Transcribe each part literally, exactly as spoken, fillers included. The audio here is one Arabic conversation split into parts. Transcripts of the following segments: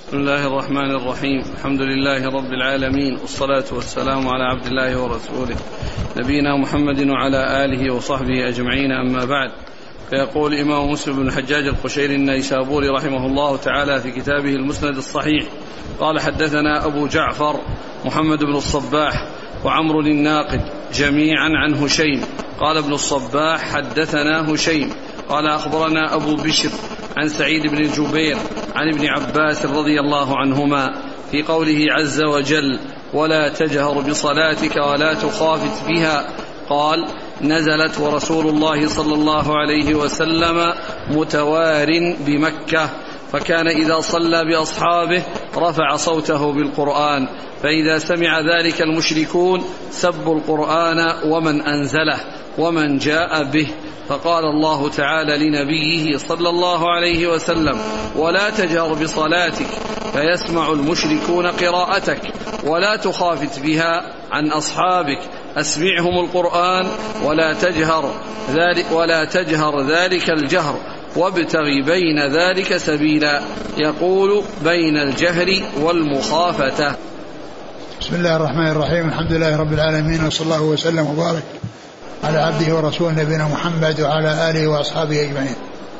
بسم الله الرحمن الرحيم. الحمد لله رب العالمين، والصلاة والسلام على عبد الله ورسوله نبينا محمد وعلى آله وصحبه أجمعين، أما بعد. فيقول إمام مسلم بن الحجاج القشيري النيسابوري رحمه الله تعالى في كتابه المسند الصحيح قال: حدثنا أبو جعفر محمد بن الصباح وعمرو الناقد جميعا عن هشيم. قال ابن الصباح: حدثنا هشيم قال: أخبرنا أبو بشر عن سعيد بن الجبير عن ابن عباس رضي الله عنهما في قوله عز وجل: ولا تجهر بصلاتك ولا تخافت بها. قال: نزلت ورسول الله صلى الله عليه وسلم متوار بمكة، فكان إذا صلى بأصحابه رفع صوته بالقرآن، فإذا سمع ذلك المشركون سبوا القرآن ومن أنزله ومن جاء به. فقال الله تعالى لنبيه صلى الله عليه وسلم: ولا تجهر بصلاتك فيسمع المشركون قراءتك، ولا تخافت بها عن أصحابك، أسمعهم القرآن ولا تجهر ذلك, ولا تجهر ذلك الجهر، وابتغ بين ذلك سبيلا. يقول: بين الجهر والمخافة. بسم الله الرحمن الرحيم. الحمد لله رب العالمين، وصلى الله وسلم وبارك على عبده ورسوله نبينا محمد وعلى آله وأصحابه أجمعين.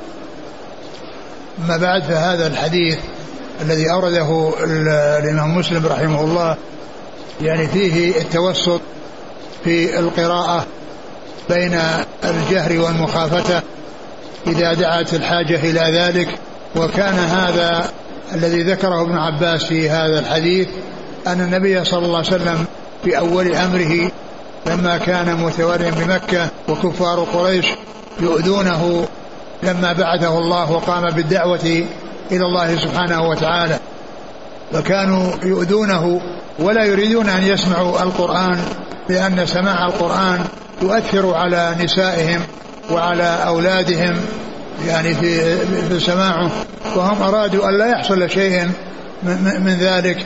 أما بعد، فهذا الحديث الذي أورده الإمام مسلم رحمه الله يعني فيه التوسط في القراءة بين الجهر والمخافة إذا دعت الحاجة إلى ذلك. وكان هذا الذي ذكره ابن عباس في هذا الحديث أن النبي صلى الله عليه وسلم في أول أمره لما كان متوريا بمكة وكفار قريش يؤذونه لما بعثه الله وقام بالدعوة إلى الله سبحانه وتعالى، فكانوا يؤذونه ولا يريدون أن يسمعوا القرآن، لأن سماع القرآن يؤثر على نسائهم وعلى أولادهم يعني في, في سماعه، وهم أرادوا أن لا يحصل شيء من ذلك.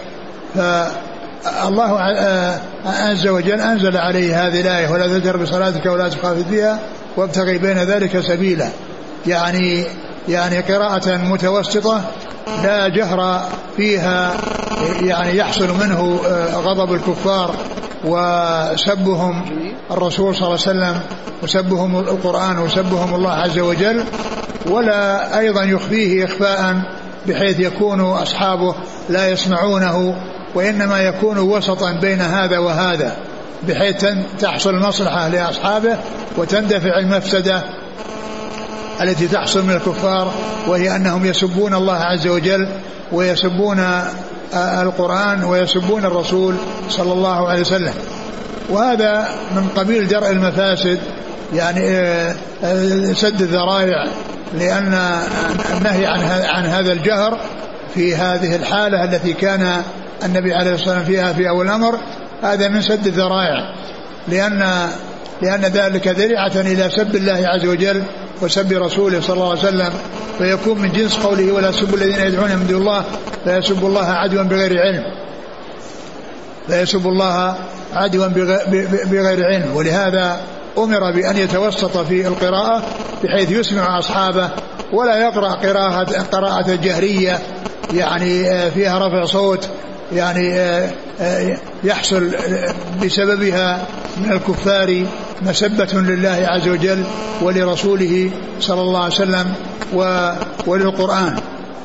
فالله عز وجل أنزل عليه هذه الآية: ولا تجهر بصلاتك ولا تخافت بها وابتغي بين ذلك سبيلا. يعني يعني قراءة متوسطة لا جهر فيها، يعني يحصل منه غضب الكفار وسبهم الرسول صلى الله عليه وسلم وسبهم القرآن وسبهم الله عز وجل، ولا أيضا يخفيه إخفاء بحيث يكون أصحابه لا يسمعونه، وإنما يكون وسطا بين هذا وهذا بحيث تحصل المصلحة لأصحابه وتندفع المفسدة التي تحصل من الكفار، وهي أنهم يسبون الله عز وجل ويسبون القرآن ويسبون الرسول صلى الله عليه وسلم. وهذا من قبيل درء المفاسد، يعني سد الذرائع، لأن النهي عن هذا الجهر في هذه الحالة التي كان النبي عليه الصلاة والسلام فيها في أول الأمر هذا من سد الذرائع، لأن لأن ذلك ذريعة إلى سب الله عز وجل وسب رسوله صلى الله عليه وسلم، فيكون من جنس قوله: ولا سبوا الذين يدعون من دون الله فيسبوا الله عدوا بغير علم فيسبوا الله عدوا بغير علم. ولهذا أمر بأن يتوسط في القراءة بحيث يسمع أصحابه، ولا يقرأ قراءة قراءة جهرية يعني فيها رفع صوت يعني يحصل بسببها من الكفار مسبة لله عز وجل ولرسوله صلى الله عليه وسلم وللقرآن.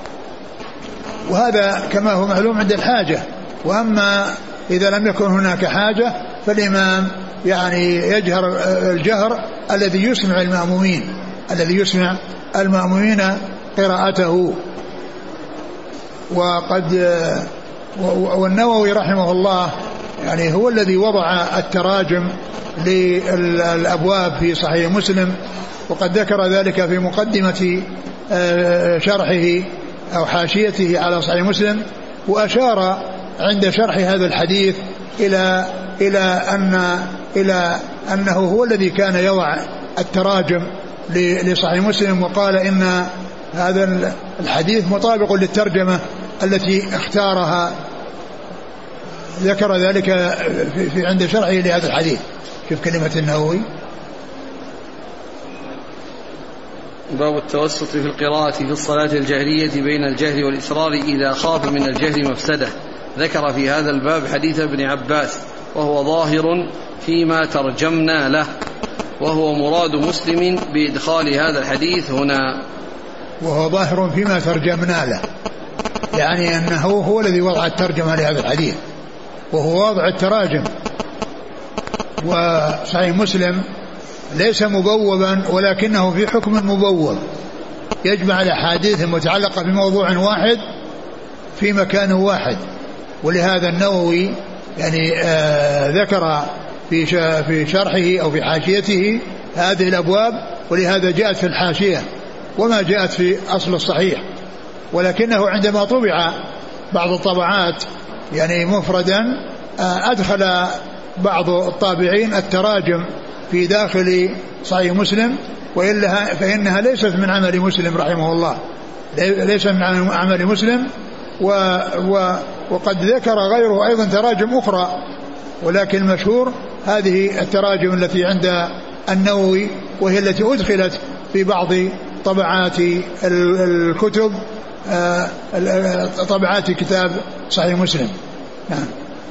وهذا كما هو معلوم عند الحاجة. وأما إذا لم يكن هناك حاجة فالإمام يعني يجهر الجهر الذي يسمع المأمومين الذي يسمع المأمومين قراءته. وقد والنووي رحمه الله يعني هو الذي وضع التراجم للأبواب في صحيح مسلم، وقد ذكر ذلك في مقدمة شرحه أو حاشيته على صحيح مسلم، وأشار عند شرح هذا الحديث إلى إلى أن إلى أنه هو الذي كان يضع التراجم لصحيح مسلم، وقال إن هذا الحديث مطابق للترجمة التي اختارها. ذكر ذلك في عند شرحه لهذا الحديث. شوف كلمة النووي: باب التوسط في القراءة في الصلاة الجهرية بين الجهر والإسرار إذا خاف من الجهر مفسدة. ذكر في هذا الباب حديث ابن عباس وهو ظاهر فيما ترجمنا له، وهو مراد مسلم بإدخال هذا الحديث هنا. وهو ظاهر فيما ترجمنا له، يعني أنه هو الذي وضع الترجمة لهذا الحديث، وهو وضع التراجم. وصحيح مسلم ليس مبوبا ولكنه في حكم مبوب، يجمع الأحاديث المتعلقة بموضوع واحد في مكان واحد. ولهذا النووي يعني آه ذكر في في شرحه أو في حاشيته هذه الأبواب، ولهذا جاءت في الحاشية وما جاءت في أصل الصحيح. ولكنه عندما طبع بعض الطبعات يعني مفردا آه أدخل بعض الطابعين التراجم في داخل صحيح مسلم، وإلا فإنها ليست من عمل مسلم رحمه الله، ليس من عمل مسلم. و و وقد ذكر غيره أيضا تراجم أخرى، ولكن المشهور هذه التراجم التي عند النووي، وهي التي أدخلت في بعض طبعات الكتب، طبعات كتاب صحيح مسلم. نعم.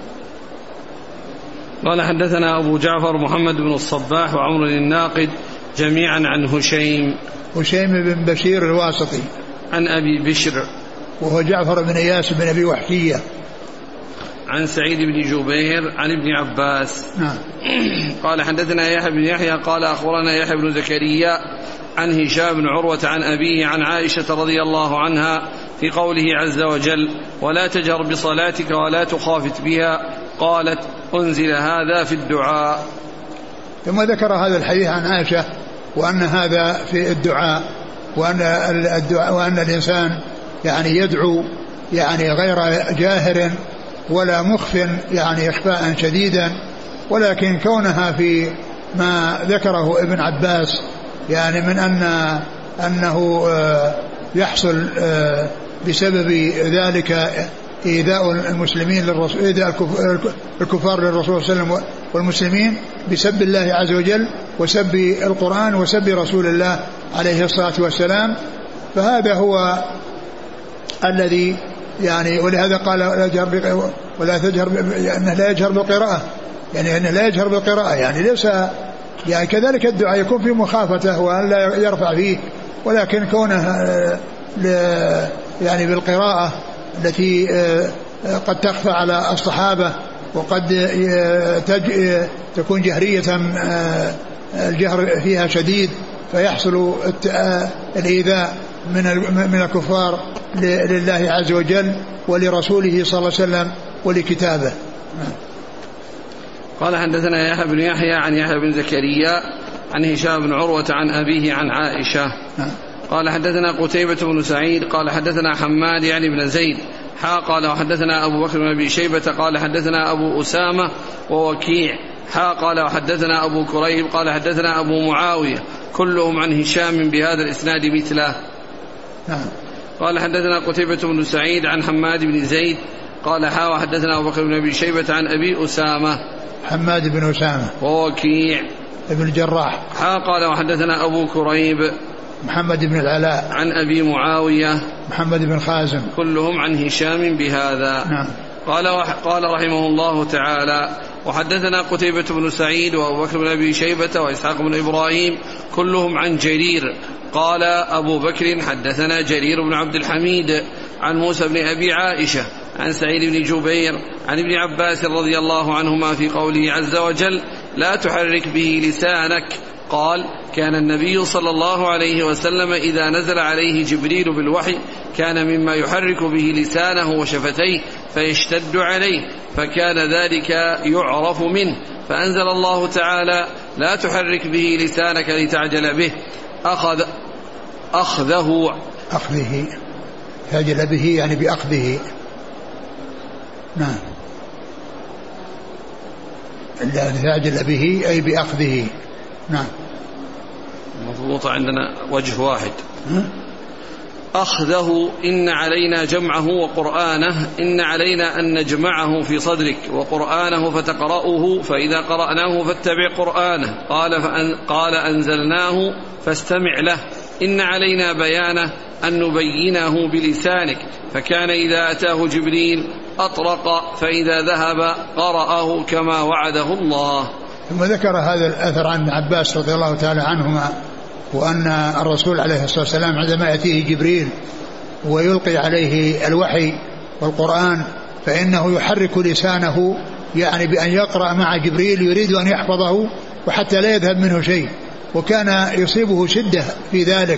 قال حدثنا أبو جعفر محمد بن الصباح وعمر الناقد جميعا عن هشيم هشيم بن بشير الواسطي عن أبي بشر وهو جعفر بن إياس بن أبي وحشية عن سعيد بن جبير عن ابن عباس. نعم. قال حدثنا يحيى بن يحيى قال أخبرنا يحيى بن زكريا عن هشام بن عروة عن أبيه عن عائشة رضي الله عنها في قوله عز وجل ولا تجهر بصلاتك ولا تخافت بها، قالت أنزل هذا في الدعاء. ثم ذكر هذا الحديث عن عائشة وأن هذا في الدعاء، وأن الدعاء وأن الإنسان يعني يدعو يعني غير جاهر ولا مخف يعني إخفاء شديدا، ولكن كونها في ما ذكره ابن عباس يعني من أن أنه يحصل بسبب ذلك إيذاء المسلمين للرسول، إيذاء الكفار للرسول صلى الله عليه وسلم والمسلمين بسب الله عز وجل وسب القرآن وسب رسول الله عليه الصلاة والسلام، فهذا هو الذي يعني ولهذا قال لا يجهر ولا تجهر أنه لا يجهر بالقراءة، يعني أنه لا يجهر بالقراءة يعني ليس يعني كذلك الدعاء يكون في مخافته وأن لا يرفع فيه، ولكن كونه يعني بالقراءة التي قد تخفى على الصحابة وقد تكون جهرية الجهر فيها شديد فيحصل الإيذاء من من الكفار لله عز وجل ولرسوله صلى الله عليه وسلم ولكتابه. قال حدثنا يحيى بن يحيى عن يحيى بن زكريا عن هشام بن عروة عن أبيه عن عائشة. قال حدثنا قتيبة بن سعيد قال حدثنا حماد يعني بن زيد حا قال وحدثنا أبو بكر بن أبي شيبة قال حدثنا أبو أسامة ووكيع حا قال وحدثنا أبو كريب قال حدثنا أبو معاوية كلهم عن هشام بهذا الإسناد مثله. قال حدثنا قتيبة بن سعيد عن حماد بن زيد قال حا وحدثنا أبو بكر بن أبي شيبة عن أبي أسامة حماد بن أسامة ووكيع ابن الجراح حا قال وحدثنا أبو كريب محمد بن العلاء عن أبي معاوية محمد بن خازم كلهم عن هشام بهذا. نعم. قال قال رحمه الله تعالى وحدثنا قتيبة بن سعيد وأبو بكر بن أبي شيبة وإسحاق بن إبراهيم كلهم عن جرير. قال أبو بكر حدثنا جرير بن عبد الحميد عن موسى بن أبي عائشة عن سعيد بن جبير عن ابن عباس رضي الله عنهما في قوله عز وجل لا تحرك به لسانك. قال كان النبي صلى الله عليه وسلم إذا نزل عليه جبريل بالوحي كان مما يحرك به لسانه وشفتيه فيشتد عليه، فكان ذلك يعرف منه، فأنزل الله تعالى لا تحرك به لسانك لتعجل به أخذ أخذه أخذه تعجل به يعني بأخذه. نعم. تعجل به أي بأخذه. نعم. مضبوطة عندنا وجه واحد. أخذه إن علينا جمعه وقرآنه إن علينا أن نجمعه في صدرك وقرآنه فتقرأه فإذا قرأناه فاتبع قرآنه. قال فأن قال أنزلناه فاستمع له إن علينا بيانه أن نبينه بلسانك. فكان إذا أتاه جبريل أطرق، فإذا ذهب قرأه كما وعده الله. ثم ذكر هذا الأثر عن عباس رضي الله تعالى عنهما، وأن الرسول عليه الصلاة والسلام عندما يأتيه جبريل ويلقي عليه الوحي والقرآن فإنه يحرك لسانه، يعني بأن يقرأ مع جبريل يريد أن يحفظه وحتى لا يذهب منه شيء، وكان يصيبه شدة في ذلك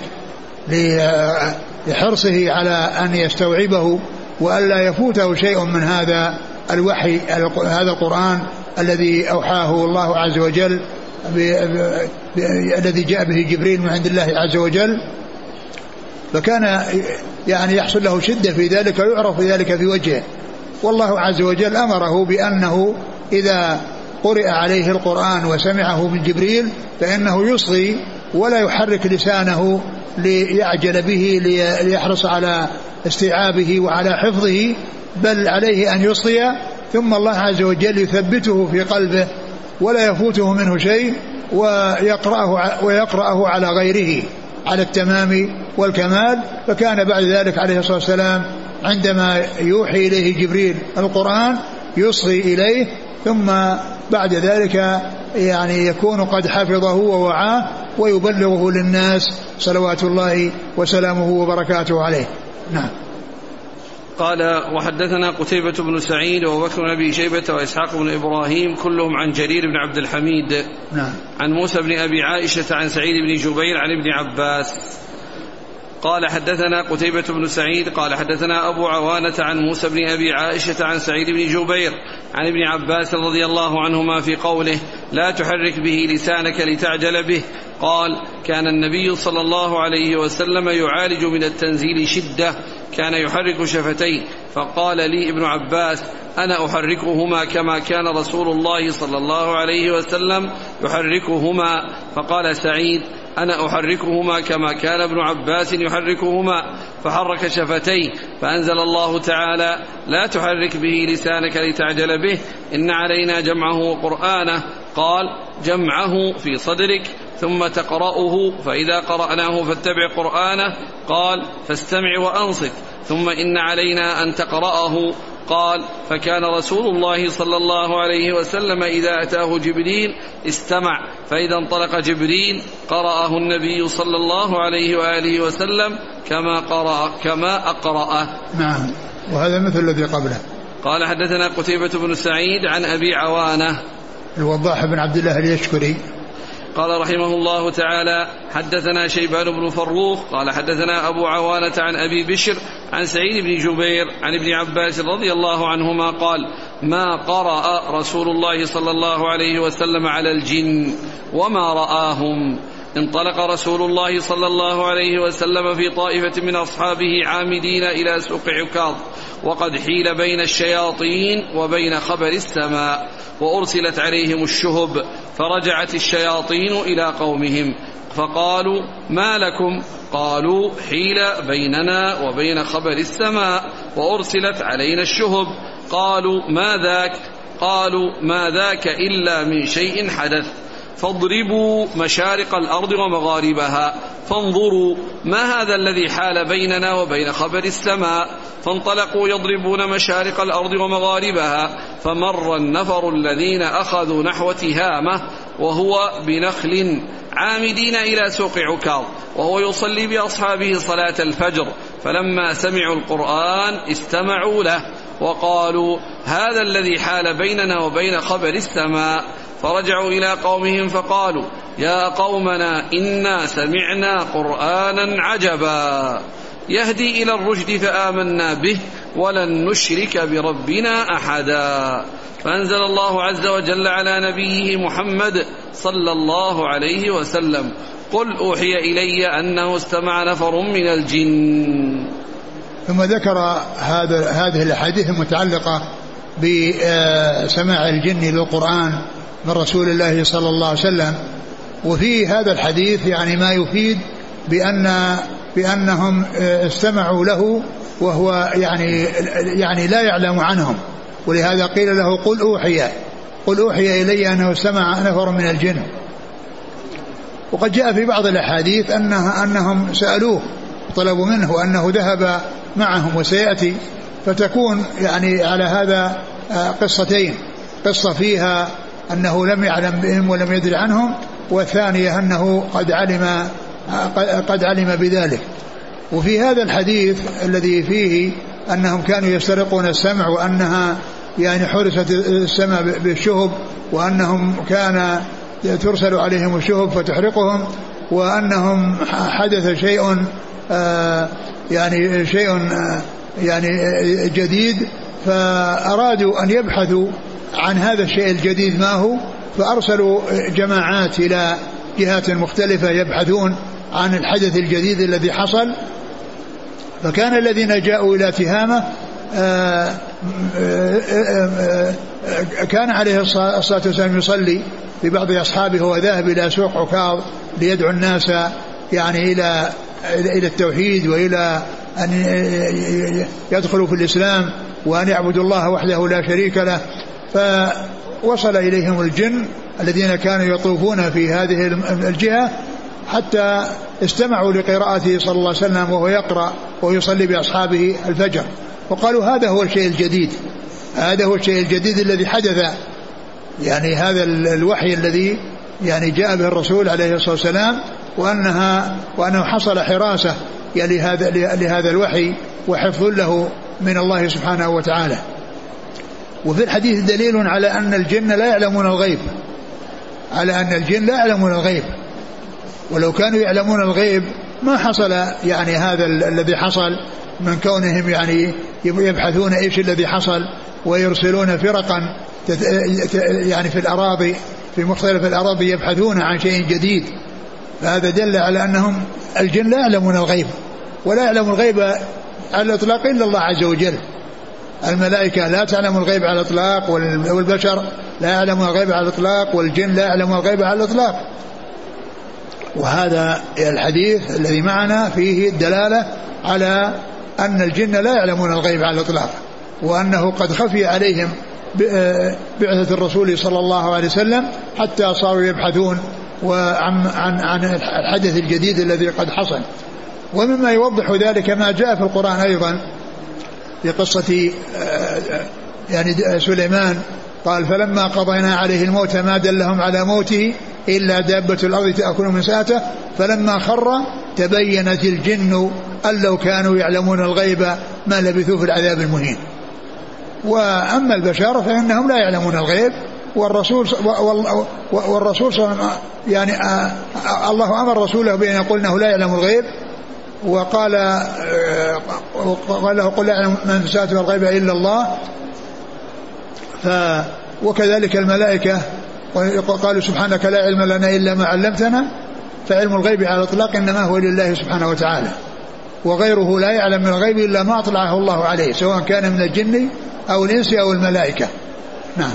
لحرصه على أن يستوعبه وألا يفوته شيء من هذا الوحي، هذا القرآن الذي أوحاه الله عز وجل، الذي جاء به جبريل من عند الله عز وجل. فكان يعني يحصل له شدة في ذلك ويعرف ذلك في وجهه. والله عز وجل أمره بأنه إذا قرئ عليه القرآن وسمعه من جبريل فإنه يصغي ولا يحرك لسانه ليعجل به ليحرص على استيعابه وعلى حفظه، بل عليه أن يصغي، ثم الله عز وجل يثبته في قلبه ولا يفوته منه شيء، ويقرأه, ويقرأه على غيره على التمام والكمال. فكان بعد ذلك عليه الصلاة والسلام عندما يوحي إليه جبريل القرآن يصغي إليه، ثم بعد ذلك يعني يكون قد حفظه ووعاه ويبلغه للناس صلوات الله وسلامه وبركاته عليه. نعم. قال وحدثنا قتيبة بن سعيد وبكر بن أبي شيبة وإسحاق بن إبراهيم كلهم عن جرير بن عبد الحميد. نعم. عن موسى بن أبي عائشة عن سعيد بن جبير عن ابن عباس قال حدثنا قتيبة بن سعيد قال حدثنا أبو عوانة عن موسى بن أبي عائشة عن سعيد بن جبير عن ابن عباس رضي الله عنهما في قوله لا تحرك به لسانك لتعجل به. قال كان النبي صلى الله عليه وسلم يعالج من التنزيل شدة، كان يحرك شفتيه، فقال لي ابن عباس أنا أحركهما كما كان رسول الله صلى الله عليه وسلم يحركهما. فقال سعيد أنا أحركهما كما كان ابن عباس يحركهما، فحرك شفتيه، فأنزل الله تعالى لا تحرك به لسانك لتعجل به إن علينا جمعه وقرآنه. قال جمعه في صدرك ثم تقرأه، فإذا قرأناه فاتبع قرآنه. قال فاستمع وأنصت ثم إن علينا أن تقرأه. قال فكان رسول الله صلى الله عليه وسلم إذا أتاه جبريل استمع، فإذا انطلق جبريل قرأه النبي صلى الله عليه وآله وسلم كما قرأ كما أقرأه. نعم. وهذا مثل الذي قبله. قال حدثنا قتيبة بن سعيد عن أبي عوانة الوضاح بن عبد الله اليشكري قال رحمه الله تعالى حدثنا شيبان بن فروخ قال حدثنا أبو عوانة عن أبي بشر عن سعيد بن جبير عن ابن عباس رضي الله عنهما قال ما قرأ رسول الله صلى الله عليه وسلم على الجن وما رآهم. انطلق رسول الله صلى الله عليه وسلم في طائفة من أصحابه عامدين إلى سوق عكاظ، وقد حيل بين الشياطين وبين خبر السماء، وأرسلت عليهم الشهب، فرجعت الشياطين إلى قومهم فقالوا ما لكم؟ قالوا حيل بيننا وبين خبر السماء وأرسلت علينا الشهب. قالوا ما ذاك؟ قالوا ما ذاك إلا من شيء حدث، فاضربوا مشارق الأرض ومغاربها فانظروا ما هذا الذي حال بيننا وبين خبر السماء. فانطلقوا يضربون مشارق الأرض ومغاربها، فمر النفر الذين أخذوا نحو تهامة وهو بنخل عامدين إلى سوق عكاظ، وهو يصلي بأصحابه صلاة الفجر، فلما سمعوا القرآن استمعوا له وقالوا هذا الذي حال بيننا وبين خبر السماء. فرجعوا إلى قومهم فقالوا يا قومنا إنا سمعنا قرآنا عجبا يهدي إلى الرشد فآمنا به ولن نشرك بربنا أحدا. فأنزل الله عز وجل على نبيه محمد صلى الله عليه وسلم قل أوحي إلي أنه استمع نفر من الجن. ثم ذكر هذا هذه الأحاديث المتعلقة بسماع الجن للقرآن من رسول الله صلى الله عليه وسلم. وفي هذا الحديث يعني ما يفيد بأن بأنهم استمعوا له وهو يعني يعني لا يعلم عنهم، ولهذا قيل له قل أوحي قل أوحي إلي أنه استمع نفر من الجن. وقد جاء في بعض الأحاديث أنها أنهم سألوه طلبوا منه أنه ذهب معهم وسيأتي، فتكون يعني على هذا قصتين، قصة فيها أنه لم يعلم بهم ولم يدري عنهم، والثانية أنه قد علم قد علم بذلك. وفي هذا الحديث الذي فيه أنهم كانوا يسترقون السمع وأنها يعني حرست السماء بالشهب، وأنهم كان ترسل عليهم الشهب فتحرقهم، وأنهم حدث شيء آه يعني شيء آه يعني جديد، فأرادوا أن يبحثوا عن هذا الشيء الجديد ما هو، فأرسلوا جماعات إلى جهات مختلفة يبحثون عن الحدث الجديد الذي حصل. فكان الذين جاءوا إلى تهامة آآ آآ كان عليه الصلاة والسلام يصلي ببعض أصحابه وذاهب إلى سوق عكاظ ليدعو الناس يعني إلى إلى التوحيد وإلى أن يدخلوا في الإسلام وأن يعبدوا الله وحده لا شريك له. فوصل إليهم الجن الذين كانوا يطوفون في هذه الجهة حتى استمعوا لقراءته صلى الله عليه وسلم وهو يقرأ ويصلي بأصحابه الفجر، وقالوا هذا هو الشيء الجديد، هذا هو الشيء الجديد الذي حدث، يعني هذا الوحي الذي يعني جاء به الرسول عليه الصلاة والسلام، وأنها وأنه حصل حراسة يعني لهذا لهذا الوحي وحفظ له من الله سبحانه وتعالى. وفي الحديث دليل على أن الجن لا يعلمون الغيب، على أن الجن لا يعلمون الغيب، ولو كانوا يعلمون الغيب ما حصل يعني هذا الذي حصل من كونهم يعني يبحثون ايش الذي حصل ويرسلون فرقا يعني في الأراضي في مختلف الأراضي يبحثون عن شيء جديد. فهذا دل على أنهم الجن لا يعلمون الغيب، ولا يعلم الغيب على الإطلاق إلا الله عز وجل. الملائكة لا تعلم الغيب على الإطلاق، والبشر لا يعلمون الغيب على الإطلاق، والجن لا يعلمون الغيب على الإطلاق. وهذا الحديث الذي معنا فيه الدلالة على أن الجن لا يعلمون الغيب على الإطلاق، وأنه قد خفي عليهم بعثة الرسول صلى الله عليه وسلم حتى صاروا يبحثون عن عن الحدث الجديد الذي قد حصل. ومما يوضح ذلك ما جاء في القرآن أيضا في قصة يعني سليمان، قال فلما قضينا عليه الموت ما دلهم على موته إلا دابة الأرض تأكل من ساته فلما خر تبينت الجن أن لو كانوا يعلمون الغيب ما لبثوا في العذاب المهين. وأما البشر فإنهم لا يعلمون الغيب، والرسول والرسول يعني الله أمر رسوله بأن يقول أنه لا يعلم الغيب، وقال قال له قل لا يعلم من في السماوات والغيب إلا الله. ف وكذلك الملائكة قالوا سبحانك لا علم لنا إلا ما علمتنا، فعلم الغيب على الإطلاق إنما هو لله سبحانه وتعالى، وغيره لا يعلم من الغيب إلا ما أطلعه الله عليه سواء كان من الجن أو الإنس أو الملائكة. نعم.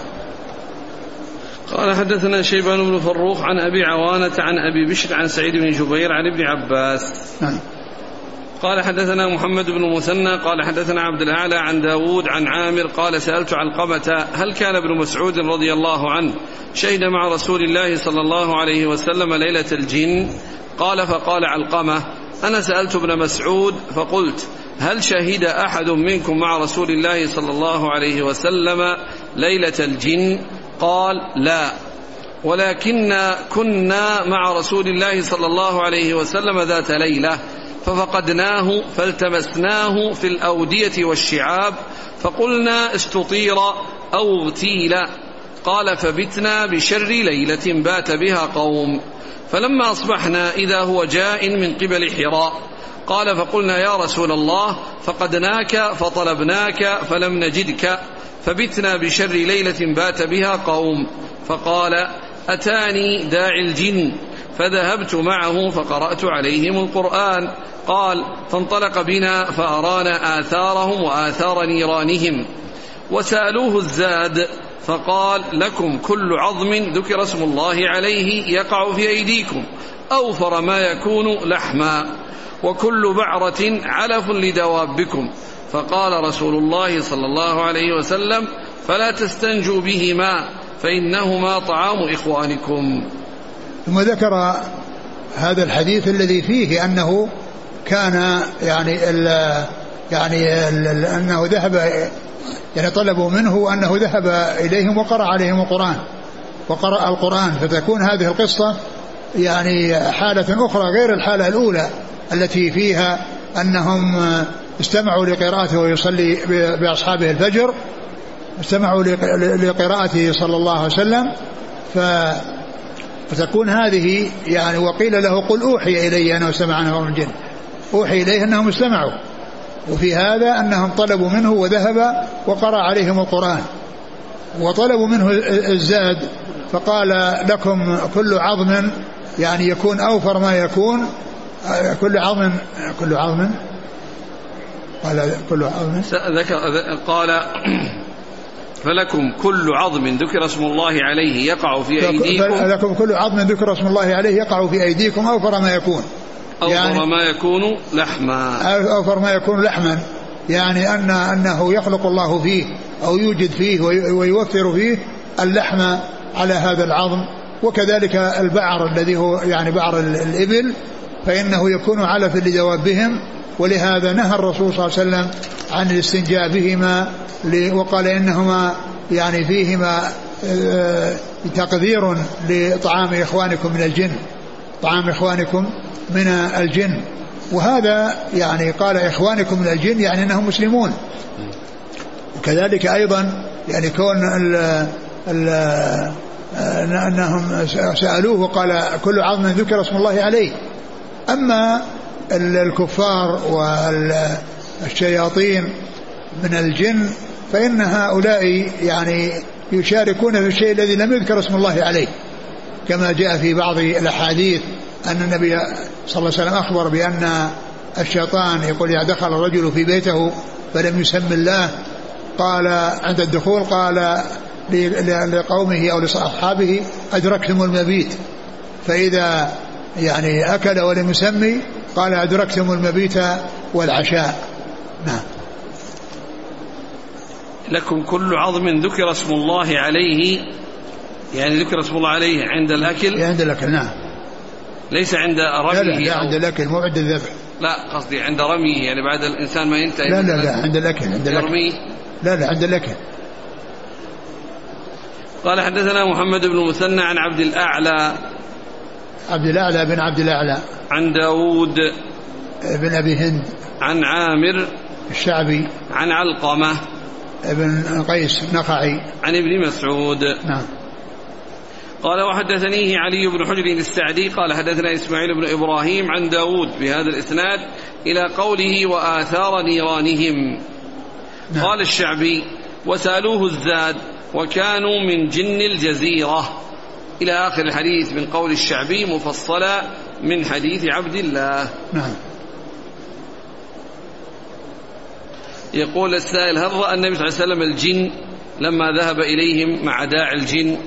قال حدثنا شيبان بن فروخ عن أبي عوانة عن أبي بشر عن سعيد بن جبير عن ابن عباس. نعم. قال حدثنا محمد بن مثنى قال حدثنا عبد الأعلى عن داود عن عامر قال سألت علقمة هل كان ابن مسعود رضي الله عنه شهد مع رسول الله صلى الله عليه وسلم ليلة الجن؟ قال فقال علقمة أنا سألت ابن مسعود فقلت هل شهد أحد منكم مع رسول الله صلى الله عليه وسلم ليلة الجن؟ قال لا، ولكن كنا مع رسول الله صلى الله عليه وسلم ذات ليلة ففقدناه فالتمسناه في الأودية والشعاب فقلنا استطير أو اغتيل. قال فبتنا بشر ليلة بات بها قوم، فلما أصبحنا إذا هو جاء من قبل حراء. قال فقلنا يا رسول الله فقدناك فطلبناك فلم نجدك، فبتنا بشر ليلة بات بها قوم. فقال أتاني داعي الجن فذهبت معه فقرأت عليهم القرآن. قال فانطلق بنا فأرانا آثارهم وآثار نيرانهم، وسألوه الزاد فقال لكم كل عظم ذكر اسم الله عليه يقع في أيديكم أوفر ما يكون لحما، وكل بعرة علف لدوابكم. فقال رسول الله صلى الله عليه وسلم فلا تستنجوا بهما فإنهما طعام إخوانكم. ثم ذكر هذا الحديث الذي فيه أنه كان يعني ال يعني ال أنه ذهب يعني طلبوا منه أنه ذهب إليهم وقرأ عليهم القرآن وقرأ القرآن، فتكون هذه القصة يعني حالة أخرى غير الحالة الأولى التي فيها أنهم استمعوا لقراءته ويصلي بأصحابه الفجر، استمعوا لقراءته صلى الله عليه وسلم، فتكون هذه يعني وقيل له قل أوحي إلي أنه استمع نفر من الجن، أوحي إليه أنهم استمعوا، وفي هذا أنهم طلبوا منه وذهب وقرأ عليهم القرآن، وطلبوا منه الزاد فقال لكم كل عظم يعني يكون أوفر ما يكون، كل عظم كل عظم قال كل عظم قال فلكم كل عظم ذكر اسم الله عليه يقع في أيديكم، فلكم كل عظم ذكر اسم الله عليه يقع في أيديكم أوفر ما يكون، أوفر يعني ما يكون لحما، أوفر ما يكون لحما، يعني أن أنه يخلق الله فيه أو يوجد فيه ويوفر فيه اللحم على هذا العظم. وكذلك البعر الذي هو يعني بعر الإبل فإنه يكون علفا لدوابهم، ولهذا نهى الرسول صلى الله عليه وسلم عن الاستنجاء بهما، وقال إنهما يعني فيهما تقدير لطعام إخوانكم من الجن، طعام إخوانكم من الجن. وهذا يعني قال إخوانكم من الجن يعني أنهم مسلمون. وكذلك أيضا يعني كون ال ال أنهم سألوه وقال كل عظم ذكر اسم الله عليه. أما الكفار والشياطين من الجن فإن هؤلاء يعني يشاركون في الشيء الذي لم يذكر اسم الله عليه، كما جاء في بعض الأحاديث أن النبي صلى الله عليه وسلم أخبر بأن الشيطان يقول إذا دخل الرجل في بيته فلم يسم الله قال عند الدخول قال لقومه أو لأصحابه أدركتم المبيت، فإذا يعني أكل ولم يسمي قال أدركتم المبيت والعشاء. نعم. لكم كل عظم ذكر اسم الله عليه، يعني ذكر اسم الله عليه عند الأكل، عند الأكل نعم، ليس عند رميه. لا لا, لا عند الأكل مو عند الذبح، لا قصدي عند رميه يعني بعد الإنسان ما ينتهي. لا لا لا عند الأكل، عند الأكل يرميه. لا لا عند الأكل. قال حدثنا محمد بن مثنى عن عبد الأعلى عبد الأعلى بن عبد الأعلى عن داود بن أبي هند عن عامر الشعبي عن علقمة ابن قيس نخعي عن ابن مسعود. نعم. قال وحدثنيه علي بن حجر السعدي قال حدثنا إسماعيل بن إبراهيم عن داود بهذا الإسناد إلى قوله وآثار نيرانهم. نعم. قال الشعبي وسألوه الزاد وكانوا من جن الجزيرة إلى آخر الحديث من قول الشعبي مفصلا من حديث عبد الله. نعم. يقول السائل هل رأى النبي صلى الله عليه وسلم الجن لما ذهب إليهم مع داعي الجن؟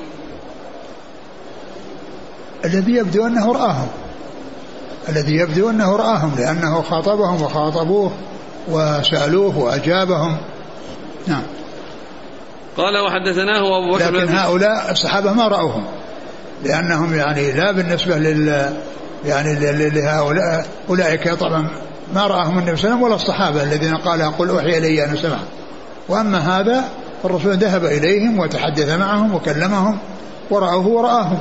الذي يبدو أنه رآهم، الذي يبدو أنه رآهم لأنه خاطبهم وخاطبوه وسألوه وأجابهم. نعم. قال وحدثناه أبو بكر لكن هؤلاء الصحابة ما رأوهم لأنهم يعني لا بالنسبة لل يعني لهؤلاء أولئك طبعا ما رآهم النبي صلى الله عليه وسلم ولا الصحابة الذين قال قل أوحي إلي أن سمع. وأما هذا الرسول ذهب إليهم وتحدث معهم وكلمهم ورأوه ورآهم.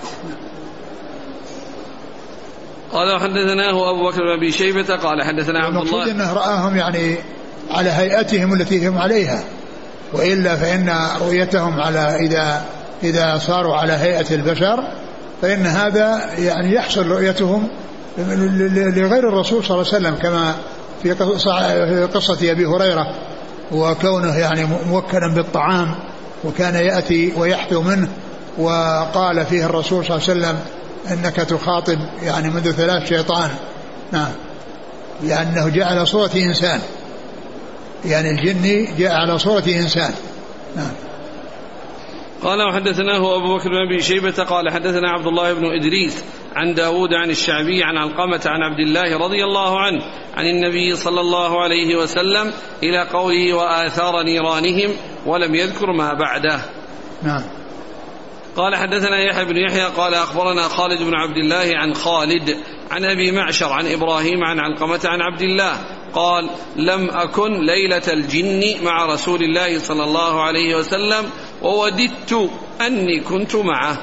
قال وحدثناه أبو بكر بن أبي شيبة قال حدثنا عبد الله. المقصود أنه رآهم يعني على هيئتهم التي هم عليها، وإلا فإن رؤيتهم على إذا إذا صاروا على هيئة البشر فإن هذا يعني يحصل رؤيتهم لغير الرسول صلى الله عليه وسلم، كما في قصة أبي هريرة وكونه يعني موكلا بالطعام وكان يأتي ويحثو منه، وقال فيه الرسول صلى الله عليه وسلم إنك تخاطب يعني منذ ثلاث شيطان. نعم. لأنه جاء على صورة إنسان، يعني الجن جاء على صورة إنسان. نعم. قال وحدثناه أبو بكر بن أبي شيبة قال حدثنا عبد الله بن إدريس عن داود عن الشعبي عن علقمة عن عبد الله رضي الله عنه عن النبي صلى الله عليه وسلم إلى قوله وآثار نيرانهم ولم يذكر ما بعده. نعم. قال حدثنا يحيى بن يحيى قال أخبرنا خالد بن عبد الله عن خالد عن أبي معشر عن إبراهيم عن علقمة عن عبد الله قال لم أكن ليلة الجن مع رسول الله صلى الله عليه وسلم ووددت أني كنت معه.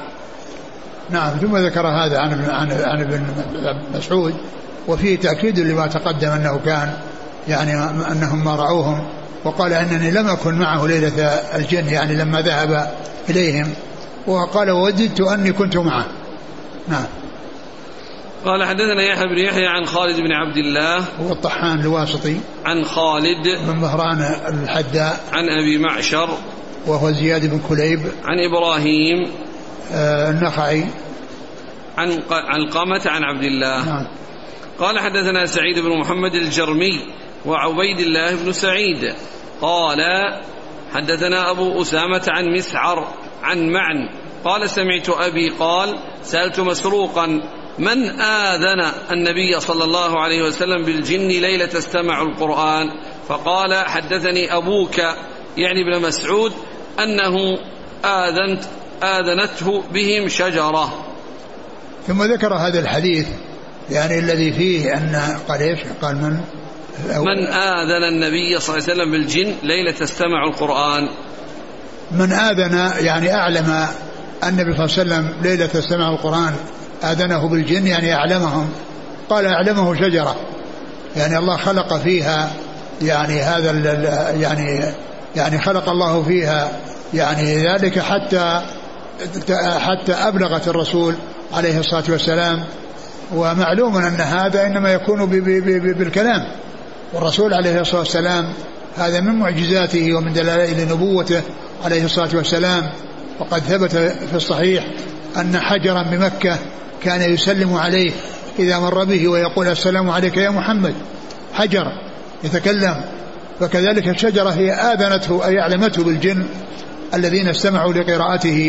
نعم. ثم ذكر هذا عن عن عن ابن مسعود وفيه تأكيد لما تقدم أنه كان يعني أنهم ما رأوهم، وقال أنني لم أكن معه ليلة الجن يعني لما ذهب إليهم، وقال ووددت أني كنت معه. نعم. قال حدثنا يحيى بن يحيى عن خالد بن عبد الله هو الطحان الواسطي عن خالد بن مهران الحداء عن أبي معشر وهو زياد بن كليب عن إبراهيم آه النخعي عن علقمة عن عبد الله. نعم. قال حدثنا سعيد بن محمد الجرمي وعبيد الله بن سعيد قال حدثنا أبو أسامة عن مسعر عن معن قال سمعت أبي قال سألت مسروقا من آذن النبي صلى الله عليه وسلم بالجن ليلة استمع القرآن؟ فقال حدثني أبوك يعني ابن مسعود أنه آذنت آذنته بهم شجرة. ثم ذكر هذا الحديث يعني الذي فيه أن قال إيش قال من من آذن النبي صلى الله عليه وسلم بالجن ليلة استمع القرآن. من آذن يعني أعلم النبي صلى الله عليه وسلم ليلة استمع القرآن، آذنه بالجن يعني أعلمهم. قال أعلمه شجرة يعني الله خلق فيها يعني هذا يعني يعني خلق الله فيها يعني ذلك حتى حتى أبلغت الرسول عليه الصلاة والسلام. ومعلوم أن هذا إنما يكون بالكلام، والرسول عليه الصلاة والسلام هذا من معجزاته ومن دلائل نبوته عليه الصلاة والسلام. وقد ثبت في الصحيح أن حجرا بمكة كان يسلم عليه إذا مر به ويقول السلام عليك يا محمد، حجر يتكلم. فكذلك الشجرة هي آذنته أي أعلمته بالجن الذين استمعوا لقراءته.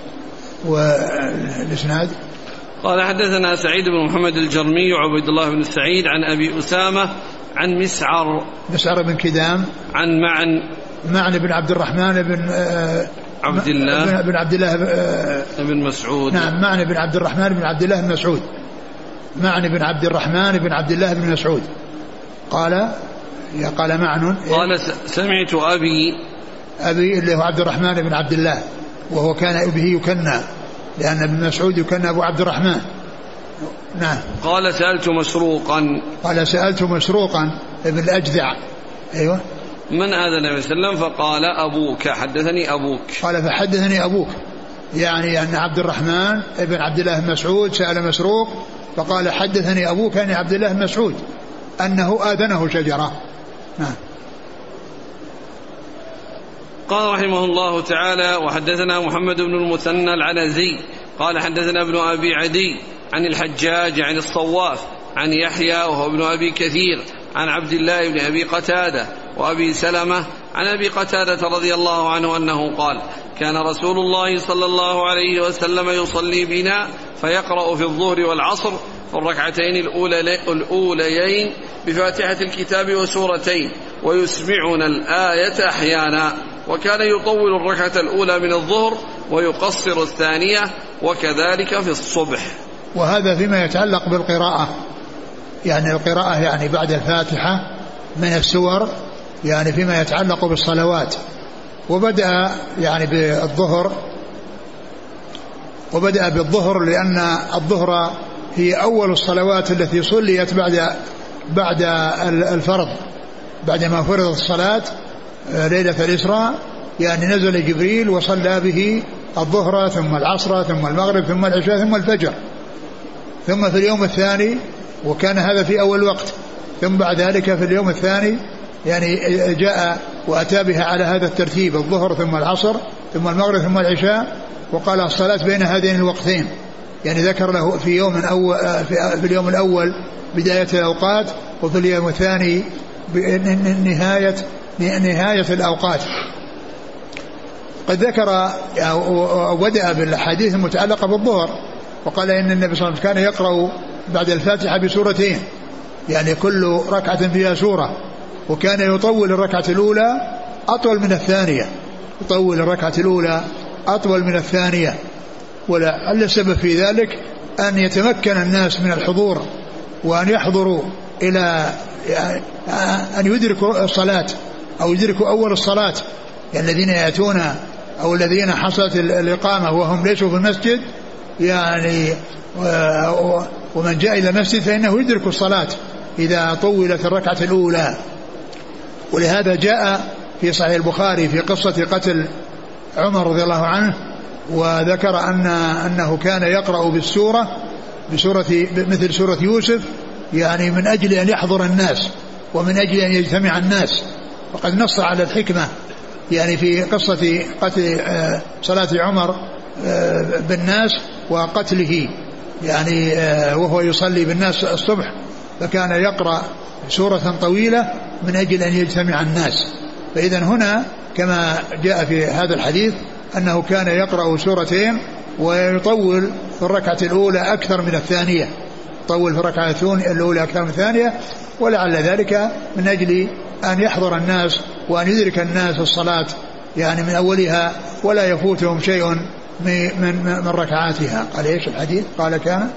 والإسناد قال حدثنا سعيد بن محمد الجرمي وعبيد الله بن سعيد عن أبي أسامة عن مسعر مسعر بن كدام عن معن معن بن عبد الرحمن بن عبد الله بن عبد الله بن مسعود. نعم. معن بن عبد الرحمن بن عبد الله بن مسعود معن بن عبد الرحمن بن عبد الله بن مسعود قال قال معن قال سمعت أبي أبي اللي هو عبد الرحمن بن عبد الله، وهو كان به يكنى لأن ابن مسعود يكنى أبو عبد الرحمن. نعم. قال سألت مسروقا قال سألت مسروقا ابن الأجدع أيوة من آذن النبي صلى الله عليه وسلم؟ فقال أبوك حدثني أبوك. قال فحدثني أبوك يعني أن عبد الرحمن ابن عبد الله بن مسعود سأل مسروق فقال حدثني أبوك يعني عبد الله بن مسعود أنه آذنه شجرة. نعم. قال رحمه الله تعالى وحدثنا محمد بن المثنى العنزي قال حدثنا ابن أبي عدي عن الحجاج عن الصواف عن يحيى وهو ابن أبي كثير عن عبد الله بن أبي قتادة وأبي سلمة عن أبي قتادة رضي الله عنه أنه قال كان رسول الله صلى الله عليه وسلم يصلي بنا فيقرأ في الظهر والعصر في الركعتين الأوليين بفاتحة الكتاب وسورتين ويسمعنا الآية أحيانا، وكان يطول الركعة الأولى من الظهر ويقصر الثانية وكذلك في الصبح. وهذا فيما يتعلق بالقراءة يعني القراءة يعني بعد الفاتحة من السور يعني فيما يتعلق بالصلوات. وبدأ يعني بالظهر وبدأ بالظهر لأن الظهر هي أول الصلوات التي صليت بعد بعد الفرض، بعدما فرضت الصلاة ليلة الإسراء يعني نزل جبريل وصلى به الظهر ثم العصر ثم المغرب ثم العشاء ثم الفجر، ثم في اليوم الثاني وكان هذا في أول وقت، ثم بعد ذلك في اليوم الثاني يعني جاء وأتى بها على هذا الترتيب الظهر ثم العصر ثم المغرب ثم العشاء، وقال الصلاة بين هذين الوقتين يعني ذكر له في يوم أول في اليوم الأول بداية الأوقات وفي اليوم الثاني نهاية نهاية الأوقات. قد ذكر وبدأ بالحديث المتعلقة بالظهر وقال إن النبي صلى الله عليه وسلم كان يقرأ بعد الفاتحة بسورتين يعني كل ركعة فيها سورة، وكان يطول الركعة الأولى أطول من الثانية يطول الركعة الأولى أطول من الثانية ولعل السبب في ذلك أن يتمكن الناس من الحضور وأن يحضروا إلى أن يدركوا الصلاة أو يدركوا أول الصلاة، يعني الذين يأتون أو الذين حصلت الإقامة وهم ليسوا في المسجد يعني ومن جاء إلى المسجد فإنه يدرك الصلاة إذا طولت الركعة الأولى. ولهذا جاء في صحيح البخاري في قصة قتل عمر رضي الله عنه وذكر أن أنه كان يقرأ بالسورة بسورة مثل سورة يوسف يعني من أجل أن يحضر الناس ومن أجل أن يجتمع الناس، وقد نص على الحكمة يعني في قصة قتل صلاة عمر بالناس وقتله يعني وهو يصلي بالناس الصبح، فكان يقرأ سورة طويلة من أجل أن يجتمع الناس. فإذا هنا كما جاء في هذا الحديث أنه كان يقرأ سورتين ويطول في الركعة الأولى أكثر من الثانية، يطول في الركعة الأولى أكثر من الثانية، ولعل ذلك من أجل أن يحضر الناس وأن يدرك الناس الصلاة يعني من أولها ولا يفوتهم شيء من, من, من ركعاتها. قال إيش الحديث؟ قال كان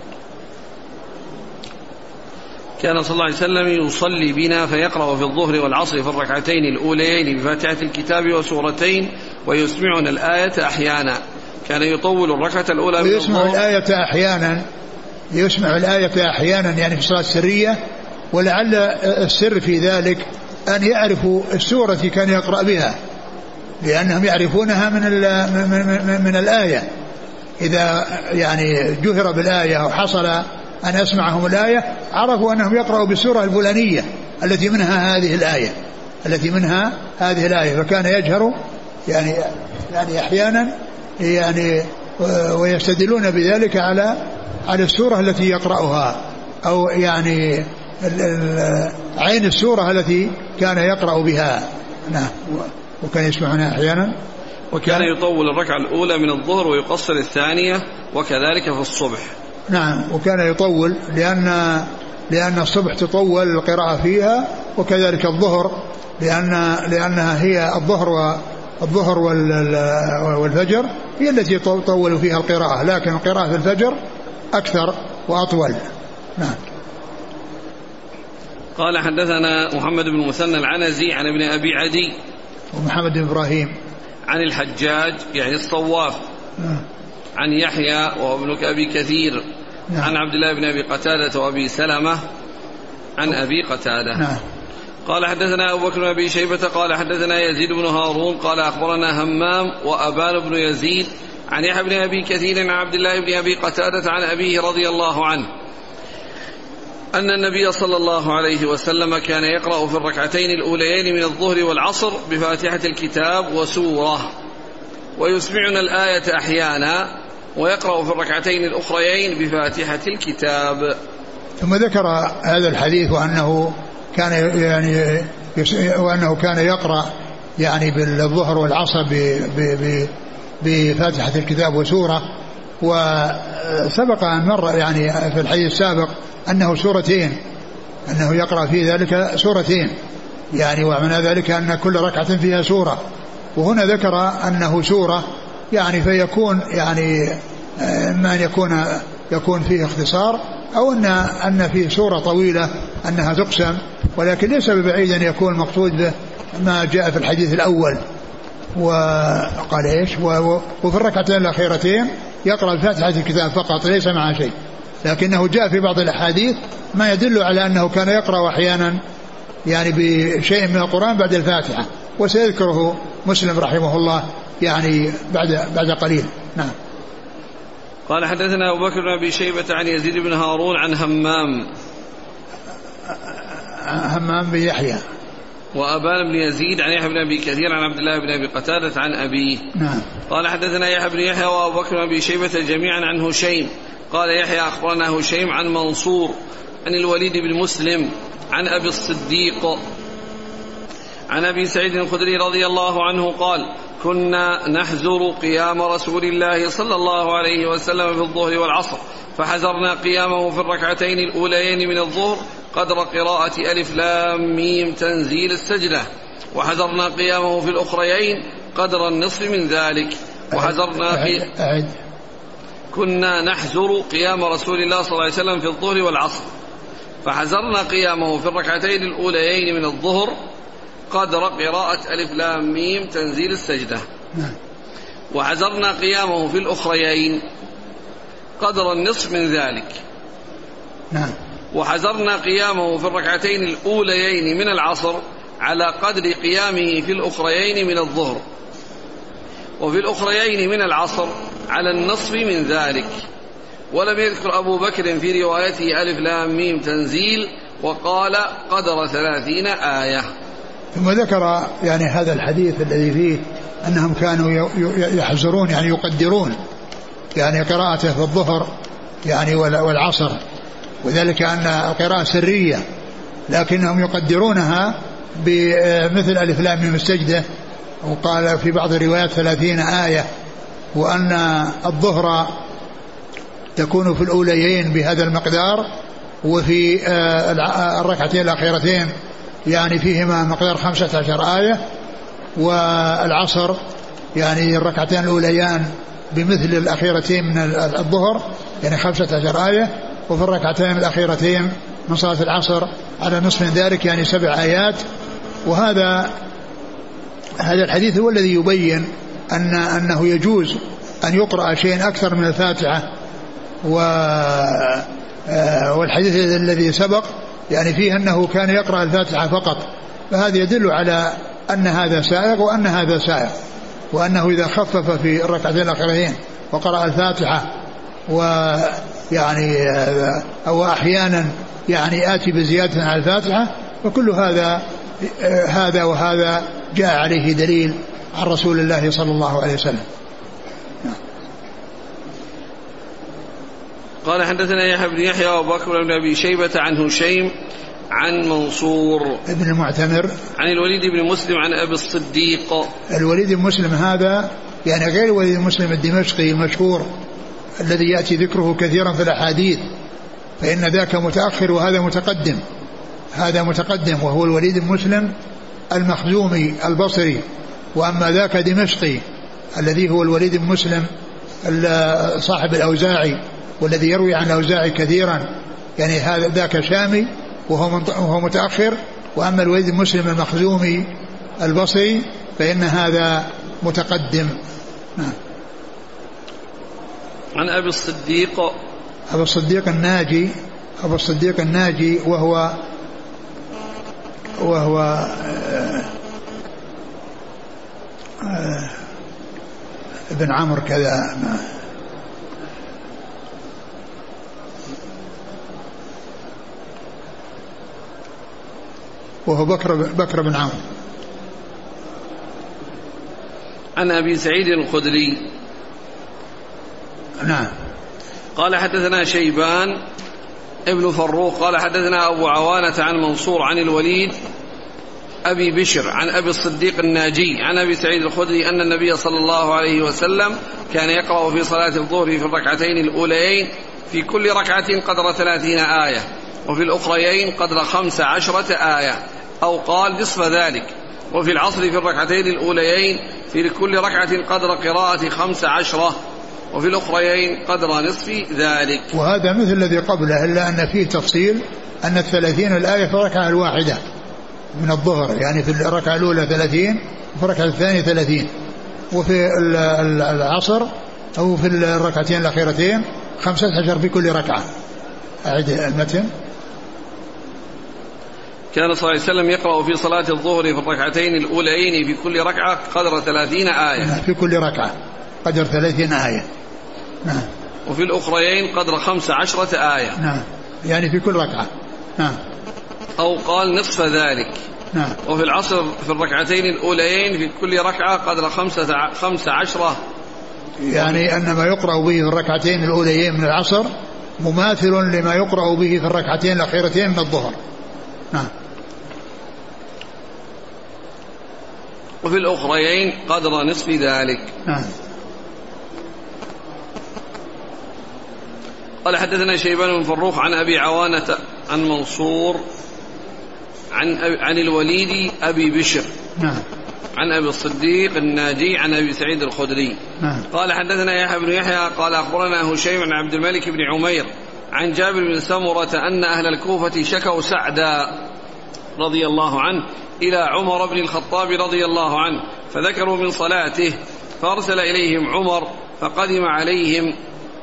كان صلى الله عليه وسلم يصلي بنا فيقرأ في الظهر والعصر في الركعتين الأوليين بفاتحة الكتاب وسورتين ويسمعنا الآية أحيانا. كان يطول الركعة الأولى ويسمع الآية أحيانا يسمع الآية أحيانا يعني في صلاة سرية، ولعل السر في ذلك أن يعرفوا السورة كان يقرأ بها لأنهم يعرفونها من, من, من الآية. إذا يعني جهر بالآية أو حصل أن أسمعهم الآية عرفوا أنهم يقرأوا بالسورة الفلانية التي منها هذه الآية التي منها هذه الآية فكان يجهر يعني يعني أحيانا يعني ويستدلون بذلك على على السورة التي يقرأها أو يعني عين السورة التي كان يقرأ بها. نعم. وكان يسمعنا أحيانا. وكان يطول الركعة الأولى من الظهر ويقصر الثانية وكذلك في الصبح. نعم. وكان يطول لأن لأن الصبح تطول القراءة فيها وكذلك الظهر لأن لأنها هي الظهر والظهر والفجر هي التي تطول فيها القراءة، لكن القراءة في الفجر أكثر وأطول. نعم. قال حدثنا محمد بن مثنى العنزي عن ابن أبي عدي ومحمد بن إبراهيم عن الحجاج يعني الصواف نعم. عن يحيى وابن أبي كثير نعم. عن عبد الله بن أبي قتادة وأبي سلمة عن أبي قتادة نعم. قال حدثنا أبو بكر بن أبي شيبة قال حدثنا يزيد بن هارون قال أخبرنا همام وأبان بن يزيد عن يحيى بن أبي كثير عن عبد الله بن أبي قتادة عن أبيه رضي الله عنه أن النبي صلى الله عليه وسلم كان يقرأ في الركعتين الأوليين من الظهر والعصر بفاتحة الكتاب وسورة ويسمعنا الآية أحيانا ويقرأ في الركعتين الأخريين بفاتحة الكتاب. ثم ذكر هذا الحديث وأنه كان يعني وأنه كان يقرأ يعني بالظهر والعصر بفاتحة الكتاب وسورة. وسبق أن مر يعني في الحديث السابق أنه سورتين أنه يقرأ في ذلك سورتين يعني ومعنى ذلك أن كل ركعة فيها سورة، وهنا ذكر أنه سورة يعني فيكون يعني إما أن يكون يكون فيه اختصار أو أن أن فيه سورة طويلة أنها تقسم، ولكن ليس ببعيد أن يكون المقصود به ما جاء في الحديث الأول. وقال إيش وفي الركعتين الأخيرتين يقرأ الفاتحة الكتاب فقط ليس معه شيء، لكنه جاء في بعض الأحاديث ما يدل على أنه كان يقرأ أحيانا يعني بشيء من القرآن بعد الفاتحة، وسيذكره مسلم رحمه الله يعني بعد بعد قليل. نعم. قال حدثنا أبو بكر بن أبي شيبة عن يزيد بن هارون عن همام همام بن يحيى وأبان بن يزيد عن يحيى بن أبي كثير عن عبد الله بن أبي قتادة عن أبيه. نعم. قال حدثنا يحيى بن يحيى وأبو بكر بن أبي شيبة جميعا عن هشيم قال يحيى أخبرنا هشيم عن منصور عن الوليد بن مسلم عن أبي الصديق عن أبي سعيد الخدري رضي الله عنه قال كنا نحذر قيام رسول الله صلى الله عليه وسلم في الظهر والعصر فحذرنا قيامه في الركعتين الأوليين من الظهر قدر قراءة ألف لام ميم تنزيل السجدة، وحذرنا قيامه في الأخريين قدر النصف من ذلك، وحذرنا في كنا نحزر قيام رسول الله صلى الله عليه وسلم في الظهر والعصر، فحزرنا قيامه في الركعتين الأوليين من الظهر قدر قراءة ألف لام ميم تنزيل السجدة، وحزرنا قيامه في الأخريين قدر النصف من ذلك، وحزرنا قيامه في الركعتين الأوليين من العصر على قدر قيامه في الأخريين من الظهر، وفي الأخريين من العصر على النصف من ذلك. ولم يذكر أبو بكر في روايته ألف لام ميم تنزيل، وقال قدر ثلاثين آية. ثم ذكر يعني هذا الحديث الذي فيه أنهم كانوا يحزرون يعني يقدرون يعني قراءته في الظهر يعني والعصر، وذلك أن القراءة سرية لكنهم يقدرونها بمثل ألف لام ميم السجدة، وقال في بعض الروايات ثلاثين آية، وأن الظهر تكون في الأوليين بهذا المقدار، وفي الركعتين الأخيرتين يعني فيهما مقدار خمسة عشر آية، والعصر يعني الركعتين الأوليان بمثل الأخيرتين من الظهر يعني خمسة عشر آية، وفي الركعتين الأخيرتين من صلاة العصر على نصف من ذلك يعني سبع آيات. وهذا هذا الحديث هو الذي يبين أن أنه يجوز أن يقرأ شيء أكثر من الفاتحة، والحديث الذي سبق يعني فيه أنه كان يقرأ الفاتحة فقط، فهذا يدل على أن هذا سائغ وأن هذا سائغ، وأنه إذا خفف في الركعتين الأخيرتين وقرأ الفاتحة ويعني أو أحيانا يعني آتي بزيادة على الفاتحة، فكل هذا هذا وهذا جاء عليه دليل عن رسول الله صلى الله عليه وسلم. قال حدثنا يحيى بن يحيى وبكر بن أبي شيبة عن هشيم عن منصور ابن المعتمر عن الوليد بن مسلم عن أبي الصديق. الوليد بن مسلم هذا يعني غير الوليد بن مسلم الدمشقي المشهور الذي يأتي ذكره كثيرا في الأحاديث، فإن ذاك متأخر وهذا متقدم. هذا متقدم وهو الوليد بن مسلم المخزومي البصري، وأما ذاك دمشقي الذي هو الوليد بن مسلم صاحب الأوزاعي والذي يروي عن الأوزاعي كثيرا، يعني هذا ذاك شامي وهو متأخر، وأما الوليد بن مسلم المخزومي البصري فإن هذا متقدم. عن أبي الصديق أبو الصديق الناجي أبو الصديق الناجي وهو وهو آه آه ابن عمرو كذا، وهو بكر بكر بن عمرو. عن أبي سعيد الخدري نعم قال حدثنا شيبان ابن فروخ قال حدثنا أبو عوانة عن منصور عن الوليد أبي بشر عن أبي الصديق الناجي عن أبي سعيد الخدري أن النبي صلى الله عليه وسلم كان يقرأ في صلاة الظهر في الركعتين الأوليين في كل ركعة قدر ثلاثين آية، وفي الأخريين قدر خمس عشرة آية، أو قال نصف ذلك، وفي العصر في الركعتين الأوليين في كل ركعة قدر قراءة خمس عشرة، وفي الأخريين قدر نصف ذلك. وهذا مثل الذي قبله، إلا أن فيه تفصيل أن الثلاثين الآية في الركعة الواحدة من الظهر، يعني في الركعة الأولى ثلاثين وفي الركعة الثانية ثلاثين، وفي العصر أو في الركعتين الأخيرتين خمسة عشر في كل ركعة. أعد المتن. كان صلى الله عليه وسلم يقرأ في صلاة الظهر في الركعتين الأوليين في كل ركعة قدر ثلاثين آية. في كل ركعة قدر ثلاثين آية. نعم. وفي الأخريين قدر خمس عشرة آية. نعم. يعني في كل ركعة. نعم. أو قال نصف ذلك. نعم. وفي العصر في الركعتين الأوليين في كل ركعة قدر خمسة خمس عشرة. يعني أن ما يقرأ به في الركعتين الأوليين من العصر مماثل لما يقرأ به في الركعتين الأخيرتين من الظهر. نعم. وفي الأخريين قدر نصف ذلك. نعم. قال حدثنا شيبان بن فروخ عن أبي عوانة عن منصور عن عن الوليد أبي بشر نعم. عن أبي الصديق الناجي عن أبي سعيد الخدري نعم. قال حدثنا يحيى بن يحيى قال أخبرنا هشيم عن عبد الملك بن عمير عن جابر بن سمرة أن أهل الكوفة شكوا سعدا رضي الله عنه إلى عمر بن الخطاب رضي الله عنه فذكروا من صلاته فأرسل إليهم عمر فقدم عليهم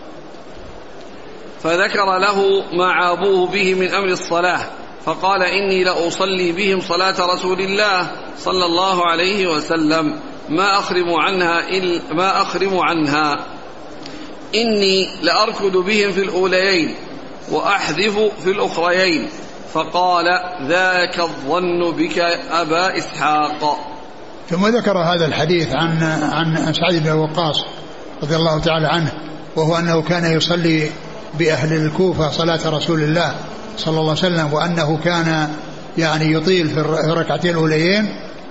فذكر له ما عابوه به من أمر الصلاة فقال إني لأصلي بهم صلاة رسول الله صلى الله عليه وسلم ما أخرم عنها, إلا ما أخرم عنها إني لأركض بهم في الأوليين وأحذف في الأخريين فقال ذاك الظن بك أبا إسحاق. ثم ذكر هذا الحديث عن عن سعد بن وقاص رضي الله تعالى عنه وهو أنه كان يصلي بأهل الكوفة صلاة رسول الله صلى الله عليه وسلم وأنه كان يعني يطيل في الركعتين الأوليين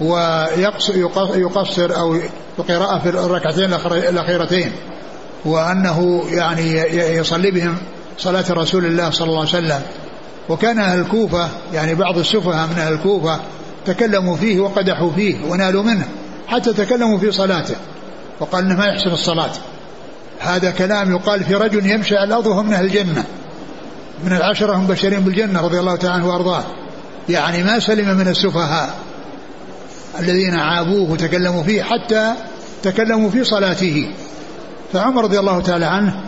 ويقصر أو القراءة في الركعتين الأخيرتين وأنه يعني يصلي بهم صلاة رسول الله صلى الله عليه وسلم. وكان أهل الكوفة يعني بعض السفهاء من أهل الكوفة تكلموا فيه وقدحوا فيه ونالوا منه حتى تكلموا في صلاته وقال إنه ما يحسن الصلاة. هذا كلام يقال في رجل يمشي على الأرض وهو من أهل الجنة من العشرة هم بشرين بالجنة رضي الله تعالى عنه وأرضاه. يعني ما سلم من السفهاء الذين عابوه وتكلموا فيه حتى تكلموا في صلاته. فعمر رضي الله تعالى عنه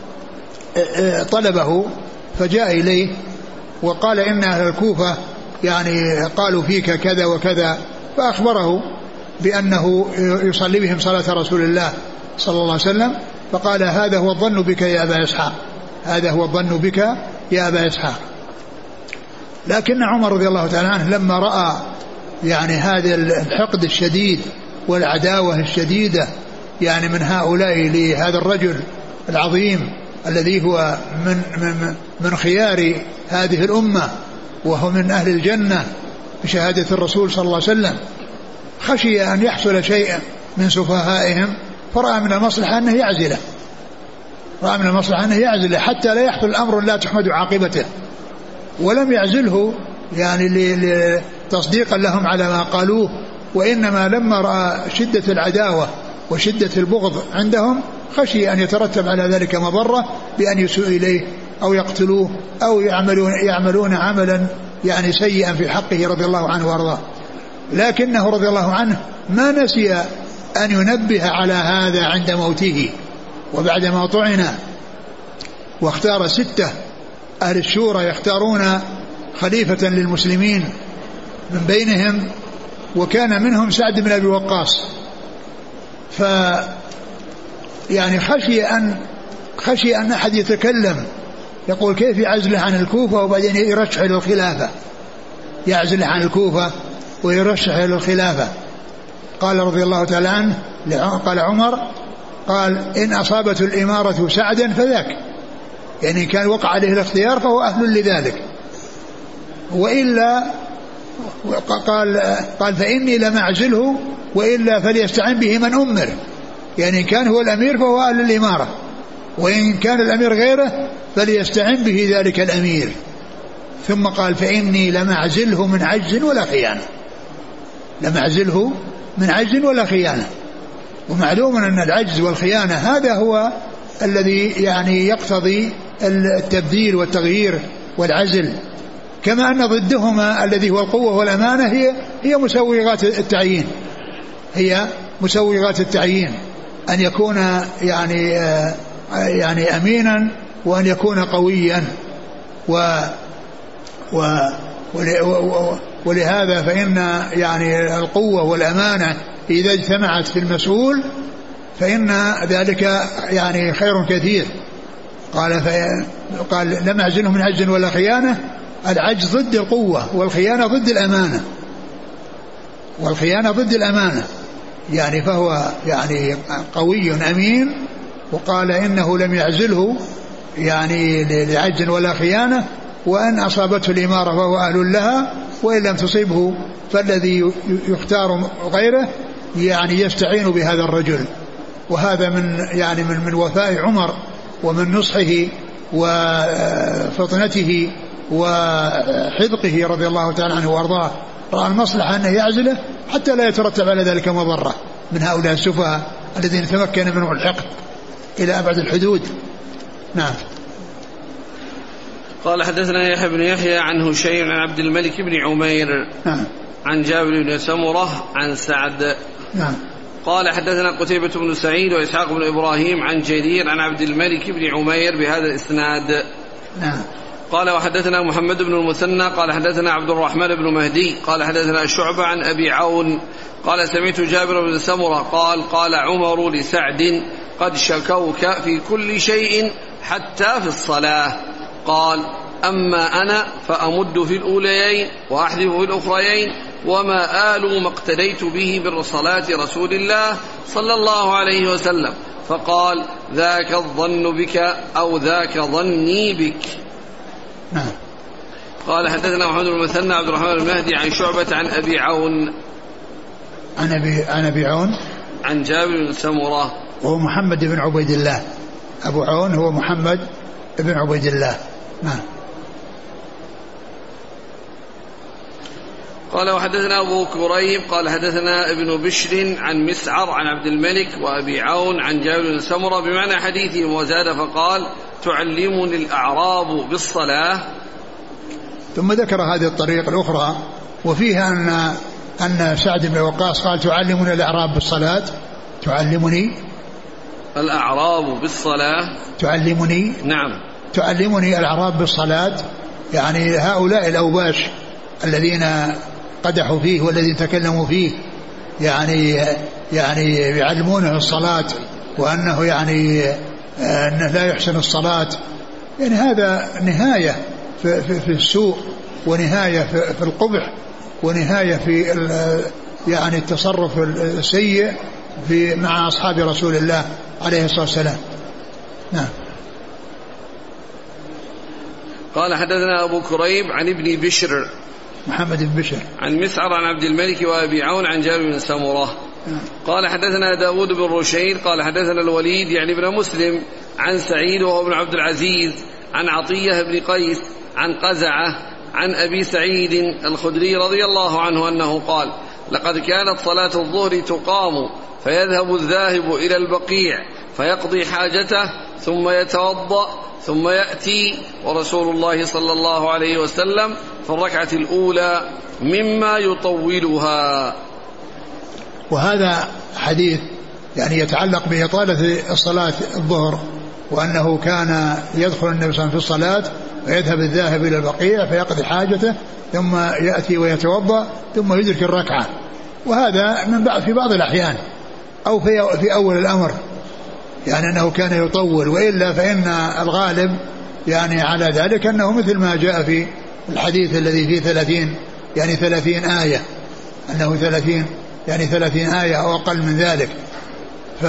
طلبه فجاء إليه وقال إن أهل الكوفة يعني قالوا فيك كذا وكذا فأخبره بأنه يصلي بهم صلاة رسول الله صلى الله عليه وسلم فقال هذا هو الظن بك يا أبا إسحاق هذا هو الظن بك يا أبا إسحاق. لكن عمر رضي الله تعالى عنه لما رأى يعني هذا الحقد الشديد والعداوة الشديدة يعني من هؤلاء لهذا الرجل العظيم الذي هو من, من, من خيار هذه الأمة وهو من أهل الجنة بشهادة الرسول صلى الله عليه وسلم خشي أن يحصل شيء من سفهائهم فرأى من المصلحة أنه يعزله رأى من المصلحة أنه يعزله حتى لا يحصل الأمر لا تحمد عاقبته ولم يعزله يعني تصديقا لهم على ما قالوه وإنما لما رأى شدة العداوة وشدة البغض عندهم خشي أن يترتب على ذلك مضرة بأن يسوء إليه أو يقتلوه أو يعملون, يعملون عملا يعني سيئا في حقه رضي الله عنه وارضاه. لكنه رضي الله عنه ما نسي أن ينبه على هذا عند موته وبعدما طعن واختار ستة أهل الشورى يختارون خليفة للمسلمين من بينهم وكان منهم سعد بن أبي وقاص ف يعني خشي أن خشي أن أحد يتكلم يقول كيف يعزله عن الكوفة وبعدين يرشح إلى الخلافة يعزله عن الكوفة ويرشح إلى الخلافة. قال رضي الله تعالى عنه قال عمر قال إن أصابت الإمارة سعدا فذاك يعني كان وقع عليه الاختيار فهو أهل لذلك وإلا قال, قال فإني لم أعزله وإلا فليستعن به من أمر يعني إن كان هو الأمير فهو أهل الإمارة وإن كان الأمير غيره فليستعن به ذلك الأمير. ثم قال فإني لم أعزله من عجز ولا خيانة لم أعزله من عجز ولا خيانة. ومعلوم أن العجز والخيانة هذا هو الذي يعني يقتضي التبديل والتغيير والعزل كما أن ضدهما الذي هو القوة والأمانة هي هي مسوغات التعيين هي مسوغات التعيين أن يكون يعني يعني أمينا وأن يكون قويا و و ولهذا فإن يعني القوة والأمانة إذا اجتمعت في المسؤول فإن ذلك يعني خير كثير. قال قال لم أعزله من عجز ولا خيانة. العجز ضد القوة والخيانة ضد الأمانة والخيانة ضد الأمانة يعني فهو يعني قوي أمين. وقال إنه لم يعزله يعني لعجز ولا خيانة وأن أصابته الإمارة فهو أهل لها وإن لم تصيبه فالذي يختار غيره يعني يستعين بهذا الرجل. وهذا من يعني من من وفاء عمر ومن نصحه وفطنته وحذقه رضي الله تعالى عنه وارضاه. رأى المصلحة أنه يعزله حتى لا يترتب على ذلك مضرة من هؤلاء السفهاء الذين تمكن منهم الحقد إلى أبعد الحدود. نعم. قال حدثنا يحيى بن يحيى عن هشيم عن عبد الملك بن عمير نعم. عن جابر بن سمرة عن سعد. نعم. قال حدثنا قتيبة بن سعيد وإسحاق بن إبراهيم عن جرير عن عبد الملك بن عمير بهذا الإسناد. نعم. قال وحدثنا محمد بن المثنى قال حدثنا عبد الرحمن بن مهدي قال حدثنا شعبة عن أبي عون قال سمعت جابر بن سمرة قال قال عمر لسعد قد شكوك في كل شيء حتى في الصلاة. قال أما أنا فأمد في الأوليين وأحذف في الأخريين وما آل ما اقتديت به بالصلاة رسول الله صلى الله عليه وسلم. فقال ذاك الظن بك أو ذاك ظني بك. نعم. قال حدثنا محمد بن المثنى عبد الرحمن المهدي عن شعبة عن أبي عون عن أبي, عن أبي عون عن جابر بن سمرة وهو محمد بن عبيد الله. أبو عون هو محمد بن عبيد الله. نعم. قال وحدثنا أبو كريب قال حدثنا ابن بشر عن مسعر عن عبد الملك وأبي عون عن جابر بن سمرة بمعنى حديثهم وزاد فقال تعلمني الأعراب بالصلاة. ثم ذكر هذه الطريق الأخرى وفيها أن أن سعد بن وقاص قال تعلمني الأعراب بالصلاة. تعلمني الأعراب بالصلاة. تعلمني نعم. تعلمني الأعراب بالصلاة يعني هؤلاء الأوباش الذين قدحوا فيه والذين تكلموا فيه يعني يعني يعلمونه الصلاة وأنه يعني أنه لا يحسن الصلاة. يعني هذا نهاية في, في, في السوء ونهاية في, في القبح ونهاية في يعني التصرف السيء في مع أصحاب رسول الله عليه الصلاة والسلام. نعم. قال حدثنا أبو كريب عن ابن بشر محمد بن بشر عن مسعر عن عبد الملك وأبي عون عن جابر بن سمرة. قال حدثنا داود بن رشيد قال حدثنا الوليد يعني ابن مسلم عن سعيد وهو ابن عبد العزيز عن عطية بن قيس عن قزعة عن أبي سعيد الخدري رضي الله عنه أنه قال لقد كانت صلاة الظهر تقام فيذهب الذاهب إلى البقيع فيقضي حاجته ثم يتوضأ ثم يأتي ورسول الله صلى الله عليه وسلم في الركعة الأولى مما يطولها. وهذا حديث يعني يتعلق بإطالة الصلاة الظهر وأنه كان يدخل النبي صلى الله عليه وسلم في الصلاة ويذهب الذاهب إلى البقيع فيقضي حاجته ثم يأتي ويتوضأ ثم يدرك الركعة. وهذا من بعض في بعض الأحيان أو في, في أول الأمر يعني أنه كان يطول وإلا فإن الغالب يعني على ذلك أنه مثل ما جاء في الحديث الذي فيه ثلاثين يعني ثلاثين آية أنه ثلاثين يعني ثلاثين آية أو أقل من ذلك. ف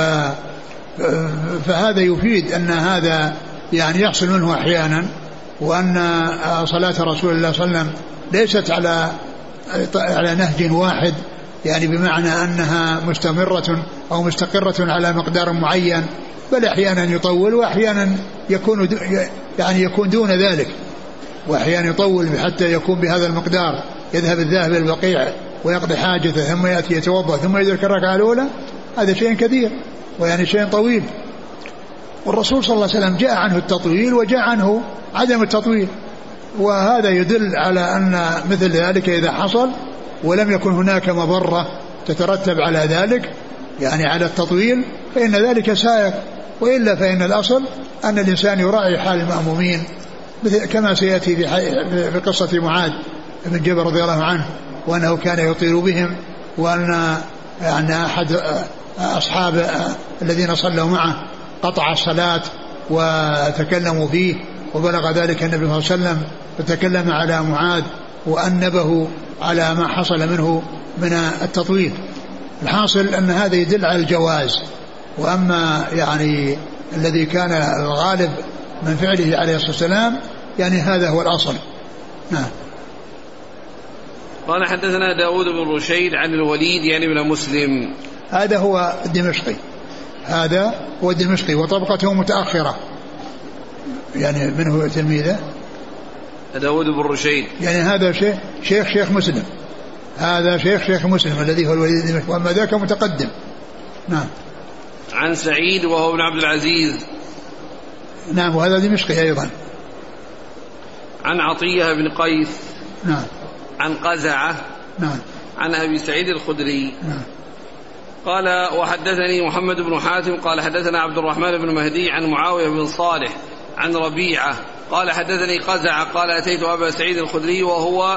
فهذا يفيد أن هذا يعني يحصل منه أحيانا وأن صلاة رسول الله صلى الله عليه وسلم ليست على على نهج واحد يعني بمعنى أنها مستمرة أو مستقرة على مقدار معين بل أحيانا يطول وأحيانا يكون يعني يكون دون ذلك وأحيانا يطول حتى يكون بهذا المقدار يذهب الذاهب إلى البقيع ويقضي حاجته ثم يأتي يتوضأ ثم يدرك الركعة الأولى. هذا شيء كثير ويعني شيء طويل. والرسول صلى الله عليه وسلم جاء عنه التطويل وجاء عنه عدم التطويل وهذا يدل على أن مثل ذلك إذا حصل ولم يكن هناك مضرة تترتب على ذلك يعني على التطويل فإن ذلك سائق وإلا فإن الأصل أن الإنسان يراعي حال المأمومين كما سيأتي في قصة معاذ بن جبل رضي الله عنه وأنه كان يطير بهم وأن يعني أحد أصحاب الذين صلوا معه قطع الصلاة وتكلموا فيه وبلغ ذلك النبي صلى الله عليه وسلم فتكلم على معاذ وأنبه على ما حصل منه من التطويل. الحاصل أن هذا يدل على الجواز. وأما يعني الذي كان الغالب من فعله عليه الصلاة والسلام يعني هذا هو الأصل. نعم. قال حدثنا داود بن رشيد عن الوليد يعني ابن مسلم هذا هو الدمشقي هذا هو الدمشقي وطبقته متأخرة يعني منه تلميذه داود بن رشيد يعني هذا شيخ شيخ شيخ مسلم هذا شيخ شيخ مسلم الذي هو الوليد بن دمشق، وأما ذاك متقدم. نعم. عن سعيد وهو ابن عبد العزيز. نعم، وهذا دمشقي أيضا. عن عطية بن قيس. نعم. عن قزعة. نعم. عن أبي سعيد الخدري. نعم. قال وحدثني محمد بن حاتم قال حدثنا عبد الرحمن بن مهدي عن معاوية بن صالح عن ربيعة قال حدثني قزعة قال أتيت أبا سعيد الخدري وهو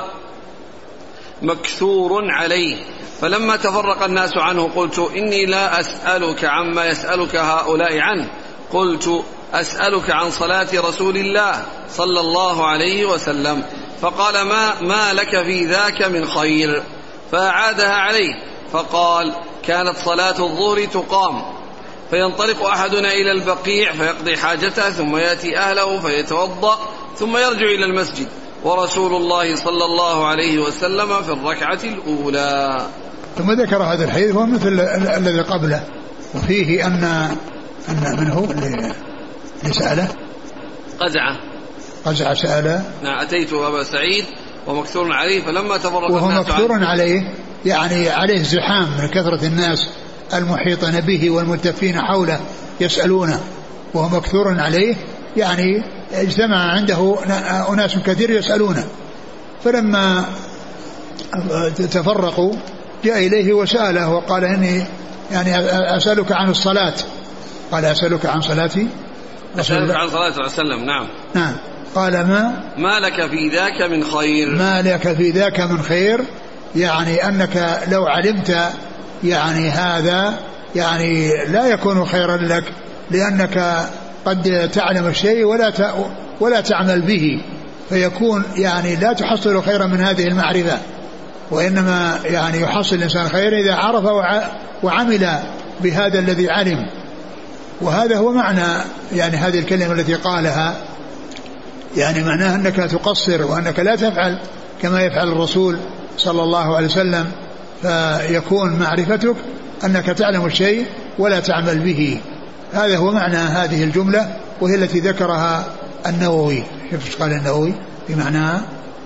مكثور عليه، فلما تفرق الناس عنه قلت إني لا أسألك عما يسألك هؤلاء عنه، قلت أسألك عن صلاة رسول الله صلى الله عليه وسلم، فقال ما, ما لك في ذاك من خير، فأعادها عليه فقال كانت صلاة الظهر تقام فينطلق أحدنا إلى البقيع فيقضي حاجته ثم يأتي أهله فيتوضأ ثم يرجع إلى المسجد ورسول الله صلى الله عليه وسلم في الركعة الأولى. ثم ذكر هذا الحديث هو مثل الذي قبله، وفيه أن أن من هو اللي سأله؟ قزعة. قزعة سأله. نعم. أتيت أبا سعيد ومكثور عليه فلما تفرق وهو الناس مكثور عليه يعني عليه زحام من كثرة الناس المحيطين به والملتفين حوله يسألونه، وهو مكثور عليه يعني اجتمع عنده أناس كثير يسألونه، فلما تفرقوا جاء إليه وسأله وقال إني يعني أسألك عن الصلاة، قال أسألك عن صلاتي أسألك عن صلاة الله عليه وسلم. نعم. نعم. قال ما ما لك في ذاك من خير، ما لك في ذاك من خير، يعني أنك لو علمت يعني هذا يعني لا يكون خيرا لك، لأنك قد تعلم الشيء ولا ولا تعمل به، فيكون يعني لا تحصل خيرا من هذه المعرفة، وإنما يعني يحصل الإنسان خير إذا عرف وعمل بهذا الذي علم. وهذا هو معنى يعني هذه الكلمة التي قالها، يعني معناها أنك تقصر وأنك لا تفعل كما يفعل الرسول صلى الله عليه وسلم، فيكون معرفتك أنك تعلم الشيء ولا تعمل به. هذا هو معنى هذه الجملة، وهي التي ذكرها النووي. شوف قال النووي بمعناها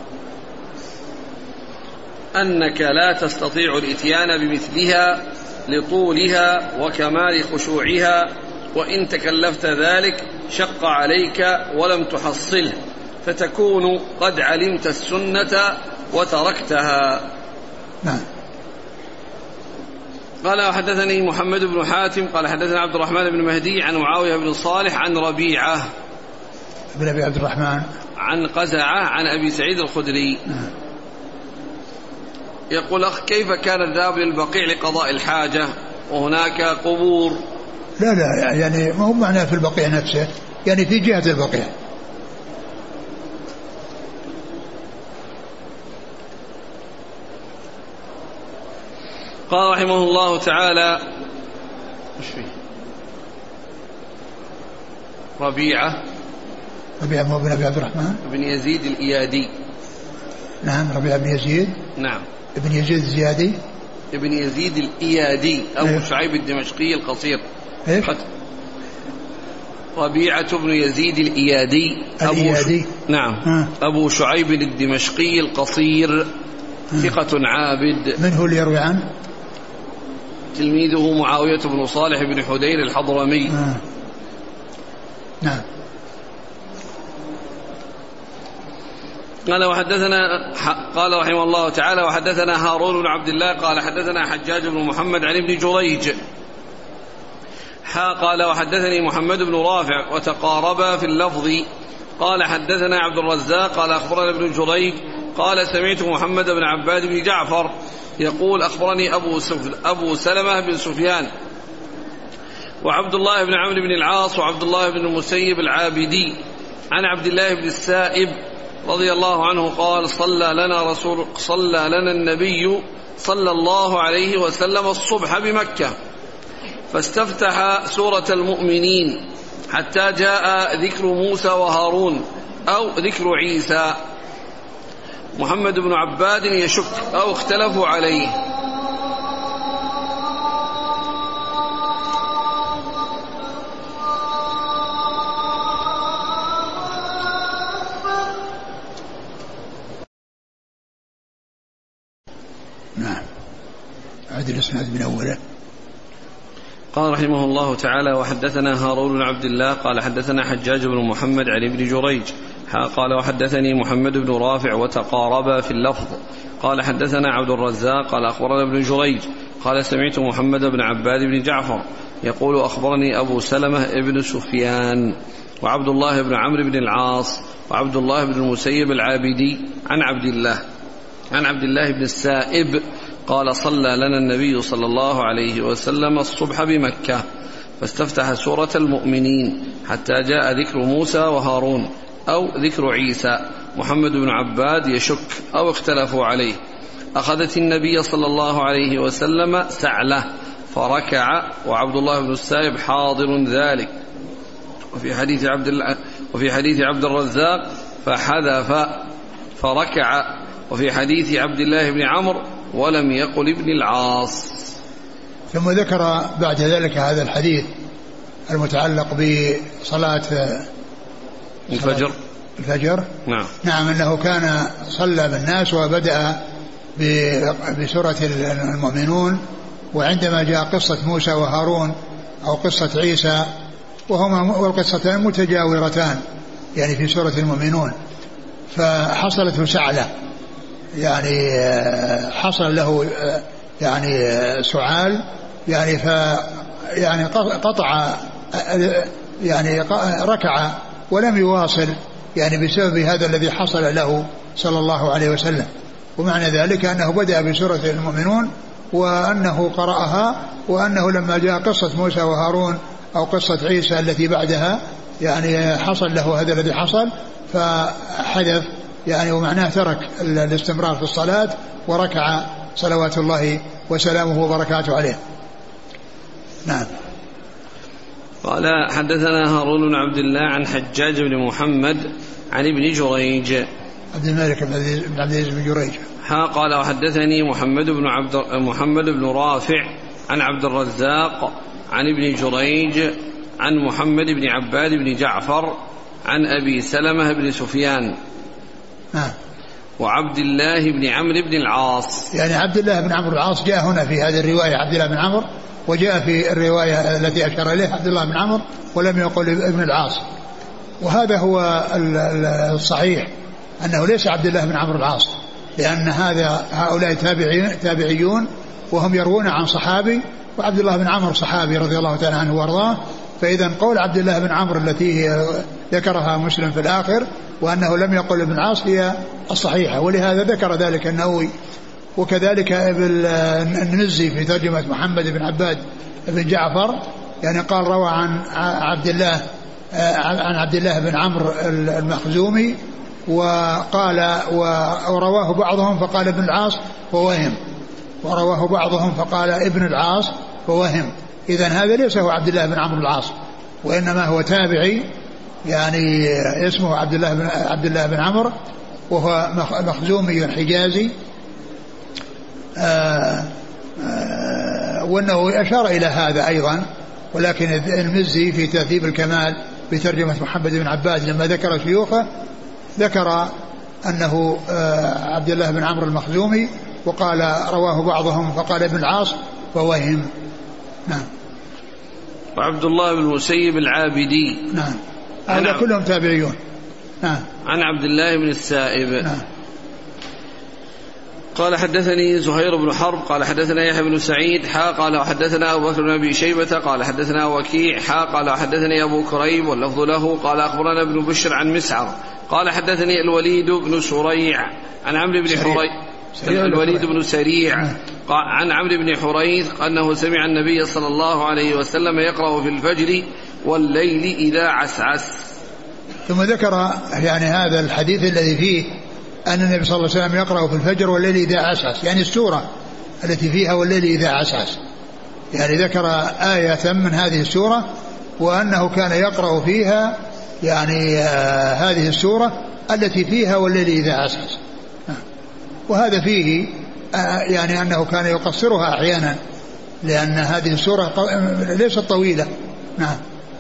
أنك لا تستطيع الإتيان بمثلها لطولها وكمال خشوعها، وإن تكلفت ذلك شق عليك ولم تحصله، فتكون قد علمت السنة وتركتها. نعم. قال وحدثني محمد بن حاتم قال حدثنا عبد الرحمن بن مهدي عن معاوية بن صالح عن ربيعة بن أبي عبد الرحمن عن قزعة عن أبي سعيد الخدري. نعم. يقول أخ كيف كان الذهاب للبقيع لقضاء الحاجة وهناك قبور؟ لا لا يعني ما هو معناه في البقيع نفسه، يعني في جهة البقيع. قال رحمه الله تعالى ايش فيه؟ ربيعة ربيعة مو بن أبي عبد الرحمن بن يزيد الإيادي. نعم. ربيعة بن يزيد. نعم. ابن يزيد الزيادي. ابن يزيد الإيادي أبو إيه؟ شعيب الدمشقي القصير. إيش؟ ربيعة بن يزيد الإيادي أبو الإيادي. ش... نعم. آه. أبو شعيب الدمشقي القصير ثقة عابد. من هو اللي يروي عنه؟ تلميذه معاوية بن صالح بن حدير الحضرمي. آه. نعم. قال وحدثنا قال رحمه الله تعالى وحدثنا هارون بن عبد الله قال حدثنا حجاج بن محمد عن ابن جريج حا قال وحدثني محمد بن رافع وتقاربا في اللفظ قال حدثنا عبد الرزاق قال أخبرنا ابن جريج قال سمعت محمد بن عباد بن جعفر يقول أخبرني أبو, أبو سلمة بن سفيان وعبد الله بن عمرو بن العاص وعبد الله بن المسيب العابدي عن عبد الله بن السائب رضي الله عنه قال صلى لنا رسول صلى لنا النبي صلى الله عليه وسلم الصبح بمكة فاستفتح سورة المؤمنين حتى جاء ذكر موسى وهارون أو ذكر عيسى. محمد بن عباد يشك أو اختلفوا عليه. قال رحمه الله تعالى: وحدثنا هارون بن عبد الله قال حدثنا حجاج بن محمد عن ابن جريج قال وحدثني محمد بن رافع وتقاربا في اللفظ. قال حدثنا عبد الرزاق قال أخبرنا ابن جريج قال سمعت محمد بن عباد بن جعفر يقول أخبرني أبو سلمة ابن سفيان وعبد الله بن عمرو بن العاص وعبد الله بن المسيب العابدي عن عبد الله عن عبد الله بن السائب قال صلى لنا النبي صلى الله عليه وسلم الصبح بمكة فاستفتح سورة المؤمنين حتى جاء ذكر موسى وهارون أو ذكر عيسى. محمد بن عباد يشك أو اختلفوا عليه. أخذت النبي صلى الله عليه وسلم سعله فركع وعبد الله بن السائب حاضر ذلك. وفي حديث عبد الله وفي حديث عبد الرزاق فحذف فركع. وفي حديث عبد الله بن عمرو ولم يقل ابن العاص. ثم ذكر بعد ذلك هذا الحديث المتعلق بصلاة الفجر الفجر نعم نعم أنه كان صلى بالناس وبدأ بسورة المؤمنون، وعندما جاء قصة موسى وهارون أو قصة عيسى وهما والقصتان متجاورتان يعني في سورة المؤمنون، فحصلت سعلة يعني حصل له يعني سعال يعني ف يعني قطع يعني ركع ولم يواصل يعني بسبب هذا الذي حصل له صلى الله عليه وسلم. ومعنى ذلك أنه بدأ بسورة المؤمنون وأنه قرأها، وأنه لما جاء قصة موسى وهارون أو قصة عيسى التي بعدها يعني حصل له هذا الذي حصل فحدث يعني، ومعناه ترك الاستمرار في الصلاة وركع صلوات الله وسلامه وبركاته عليه. نعم. قال حدثنا هارون بن عبد الله عن حجاج بن محمد عن ابن جريج عبد الملك بن عبد العزيز بن جريج ها قال وحدثني محمد بن عبد محمد بن رافع عن عبد الرزاق عن ابن جريج عن محمد بن عباد بن جعفر عن أبي سلمة بن سفيان نعم وعبد الله بن عمرو بن العاص. يعني عبد الله بن عمرو العاص جاء هنا في هذه الرواية عبد الله بن عمرو، وجاء في الرواية التي أشار إليه عبد الله بن عمرو ولم يقل ابن العاص. وهذا هو الصحيح أنه ليس عبد الله بن عمرو العاص، لأن هذا هؤلاء تابعين تابعيون وهم يروون عن صحابي، وعبد الله بن عمرو صحابي رضي الله تعالى عنه وارضاه. فإذا قول عبد الله بن عمرو التي ذكرها مسلم في الآخر وأنه لم يقل ابن العاص هي الصحيحة، ولهذا ذكر ذلك النووي. وكذلك المزي في ترجمة محمد بن عباد بن جعفر يعني قال روى عن عبد الله عن عبد الله بن عمرو المخزومي، وقال ورواه بعضهم فقال ابن العاص فوهم، ورواه بعضهم فقال ابن العاص فوهم. إذن هذا ليس هو عبد الله بن عمرو العاص، وإنما هو تابعي يعني اسمه عبد الله بن عبد الله بن عمرو، وهو مخزومي حجازي. آآ آآ وأنه أشار إلى هذا أيضا، ولكن المزي في تهذيب الكمال بترجمة محمد بن عباد لما ذكر شيوخه ذكر أنه عبد الله بن عمرو المخزومي، وقال رواه بعضهم فقال ابن العاص فوهم. نعم. وعبد الله بن المسيب العابدي نعم هذا كلهم تابعيون. نعم. عن عبد الله بن السائب. نعم. قال حدثني زهير بن حرب قال حدثنا يحيى بن سعيد حا قال وحدثنا أبو بكر بن أبي شيبة قال حدثنا وكيع حا قال وحدثني أبو كريب واللفظ له قال أخبرنا ابن بشر عن مسعر قال حدثني الوليد بن سريع عن عمرو بن حريث الوليد بن سريع عن عمرو بن حريث أنه سمع النبي صلى الله عليه وسلم يقرأ في الفجر والليل إذا عسعس. ثم ذكر يعني هذا الحديث الذي فيه أن النبي صلى الله عليه وسلم يقرأ في الفجر والليل إذا عسعس، يعني السورة التي فيها والليل إذا عسعس، يعني ذكر آية من هذه السورة وأنه كان يقرأ فيها يعني آه هذه السورة التي فيها والليل إذا عسعس. وهذا فيه آه يعني أنه كان يقصرها أحيانا لأن هذه السورة ليست طويلة. نعم.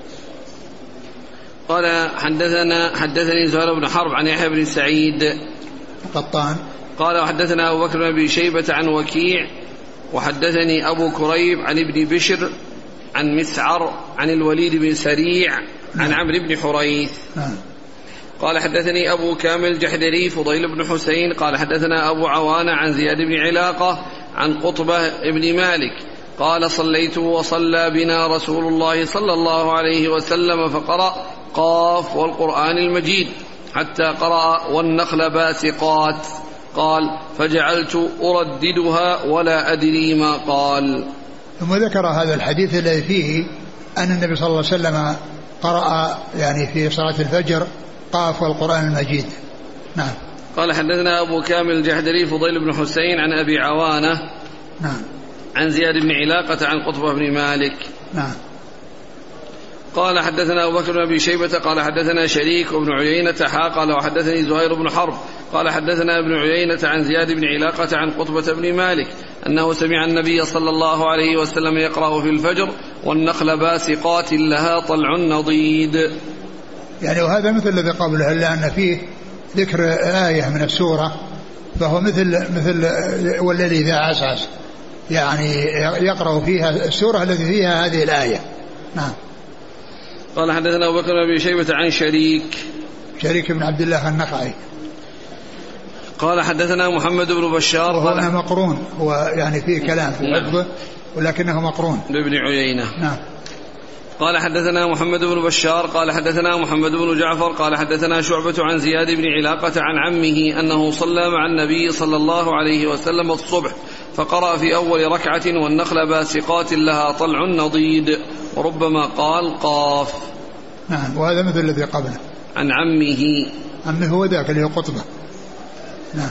قال حدثنا حدثني زهير بن حرب عن يحيى بن سعيد قطان قال وحدثنا أبو بكر بن أبي شيبة عن وكيع وحدثني أبو كريب عن ابن بشر عن مسعر عن الوليد بن سريع عن عمرو بن حريث. قال حدثني أبو كامل الجحدري فضيل بن حسين قال حدثنا أبو عوانة عن زياد بن علاقة عن قطبة بن مالك قال صليت وصلى بنا رسول الله صلى الله عليه وسلم فقرأ قاف والقرآن المجيد حتى قرأ والنخل باسقات قال فجعلت أرددها ولا أدري ما قال. ثم ذكر هذا الحديث الذي فيه أن النبي صلى الله عليه وسلم قرأ يعني في صلاة الفجر قاف والقرآن المجيد. نعم. قال حدثنا أبو كامل الجحدري فضيل بن حسين عن أبي عوانة نعم عن زياد بن علاقة عن قطبة بن مالك. نعم. قال حدثنا أبو بكر بن أبي شيبة قال حدثنا شريك وابن عيينة حا قال وحدثني زهير بن حرب قال حدثنا ابن عيينة عن زياد بن علاقة عن قطبة بن مالك أنه سمع النبي صلى الله عليه وسلم يقرأ في الفجر والنخل باسقات لها طلع نضيد. يعني وهذا مثل الذي قبله إلا أن فيه ذكر آية من السورة فهو مثل مثل والذي إذا عسعس يعني يقرأ فيها السورة التي فيها هذه الآية. نعم. قال حدثنا أبو بكر بن أبي شيبة عن شريك شريك بن عبد الله النخعي قال حدثنا محمد بن بشار وهو مقرون هو يعني فيه كلام في حفظه ولكنه مقرون بابن عيينة. نعم. قال حدثنا محمد بن بشار قال حدثنا محمد بن جعفر قال حدثنا شعبة عن زياد بن علاقة عن عمه أنه صلى مع النبي صلى الله عليه وسلم الصبح فقرأ في أول ركعة والنخل باسقات لها طلع نضيد وربما قال قاف. نعم. وهذا مثل الذي قبله عن عمه عمه هو ذاك اللي هو قطبة. نعم.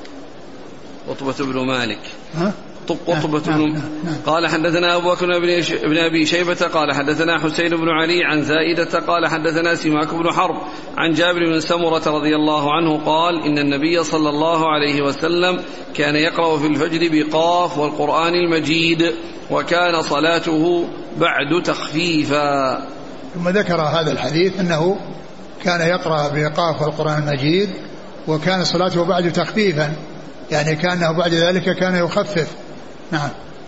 قطبة بن مالك. ها؟ قطبة بن نعم. نعم. قال حدثنا أبو بكر بن أبي شيبة قال حدثنا حسين بن علي عن زائدة قال حدثنا سماك بن حرب عن جابر بن سمرة رضي الله عنه قال إن النبي صلى الله عليه وسلم كان يقرأ في الفجر بقاف والقرآن المجيد وكان صلاته بعد تخفيفا. ثم ذكر هذا الحديث أنه كان يقرأ بقاف والقرآن المجيد وكان صلاته بعد تخفيفا يعني كانه بعد ذلك كان يخفف. نعم.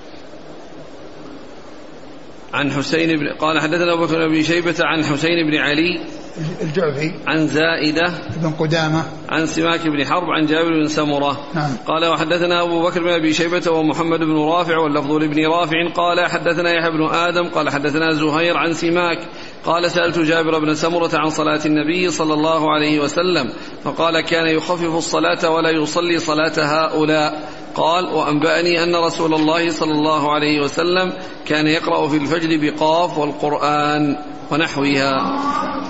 عن حسين بن قال حدثنا أبو بكر بن شيبة عن حسين بن علي الجعفي عن زائدة بن قدامة عن سماك بن حرب عن جابر بن سمرة. نعم. قال وحدثنا أبو بكر بن أبي شيبة ومحمد بن رافع واللفظ لابن رافع قال حدثنا يحيى بن آدم قال حدثنا زهير عن سماك قال سألت جابر بن سمرة عن صلاة النبي صلى الله عليه وسلم فقال كان يخفف الصلاة ولا يصلي صلاة هؤلاء. قال وأنبأني أن رسول الله صلى الله عليه وسلم كان يقرأ في الفجر بقاف والقرآن ونحوها.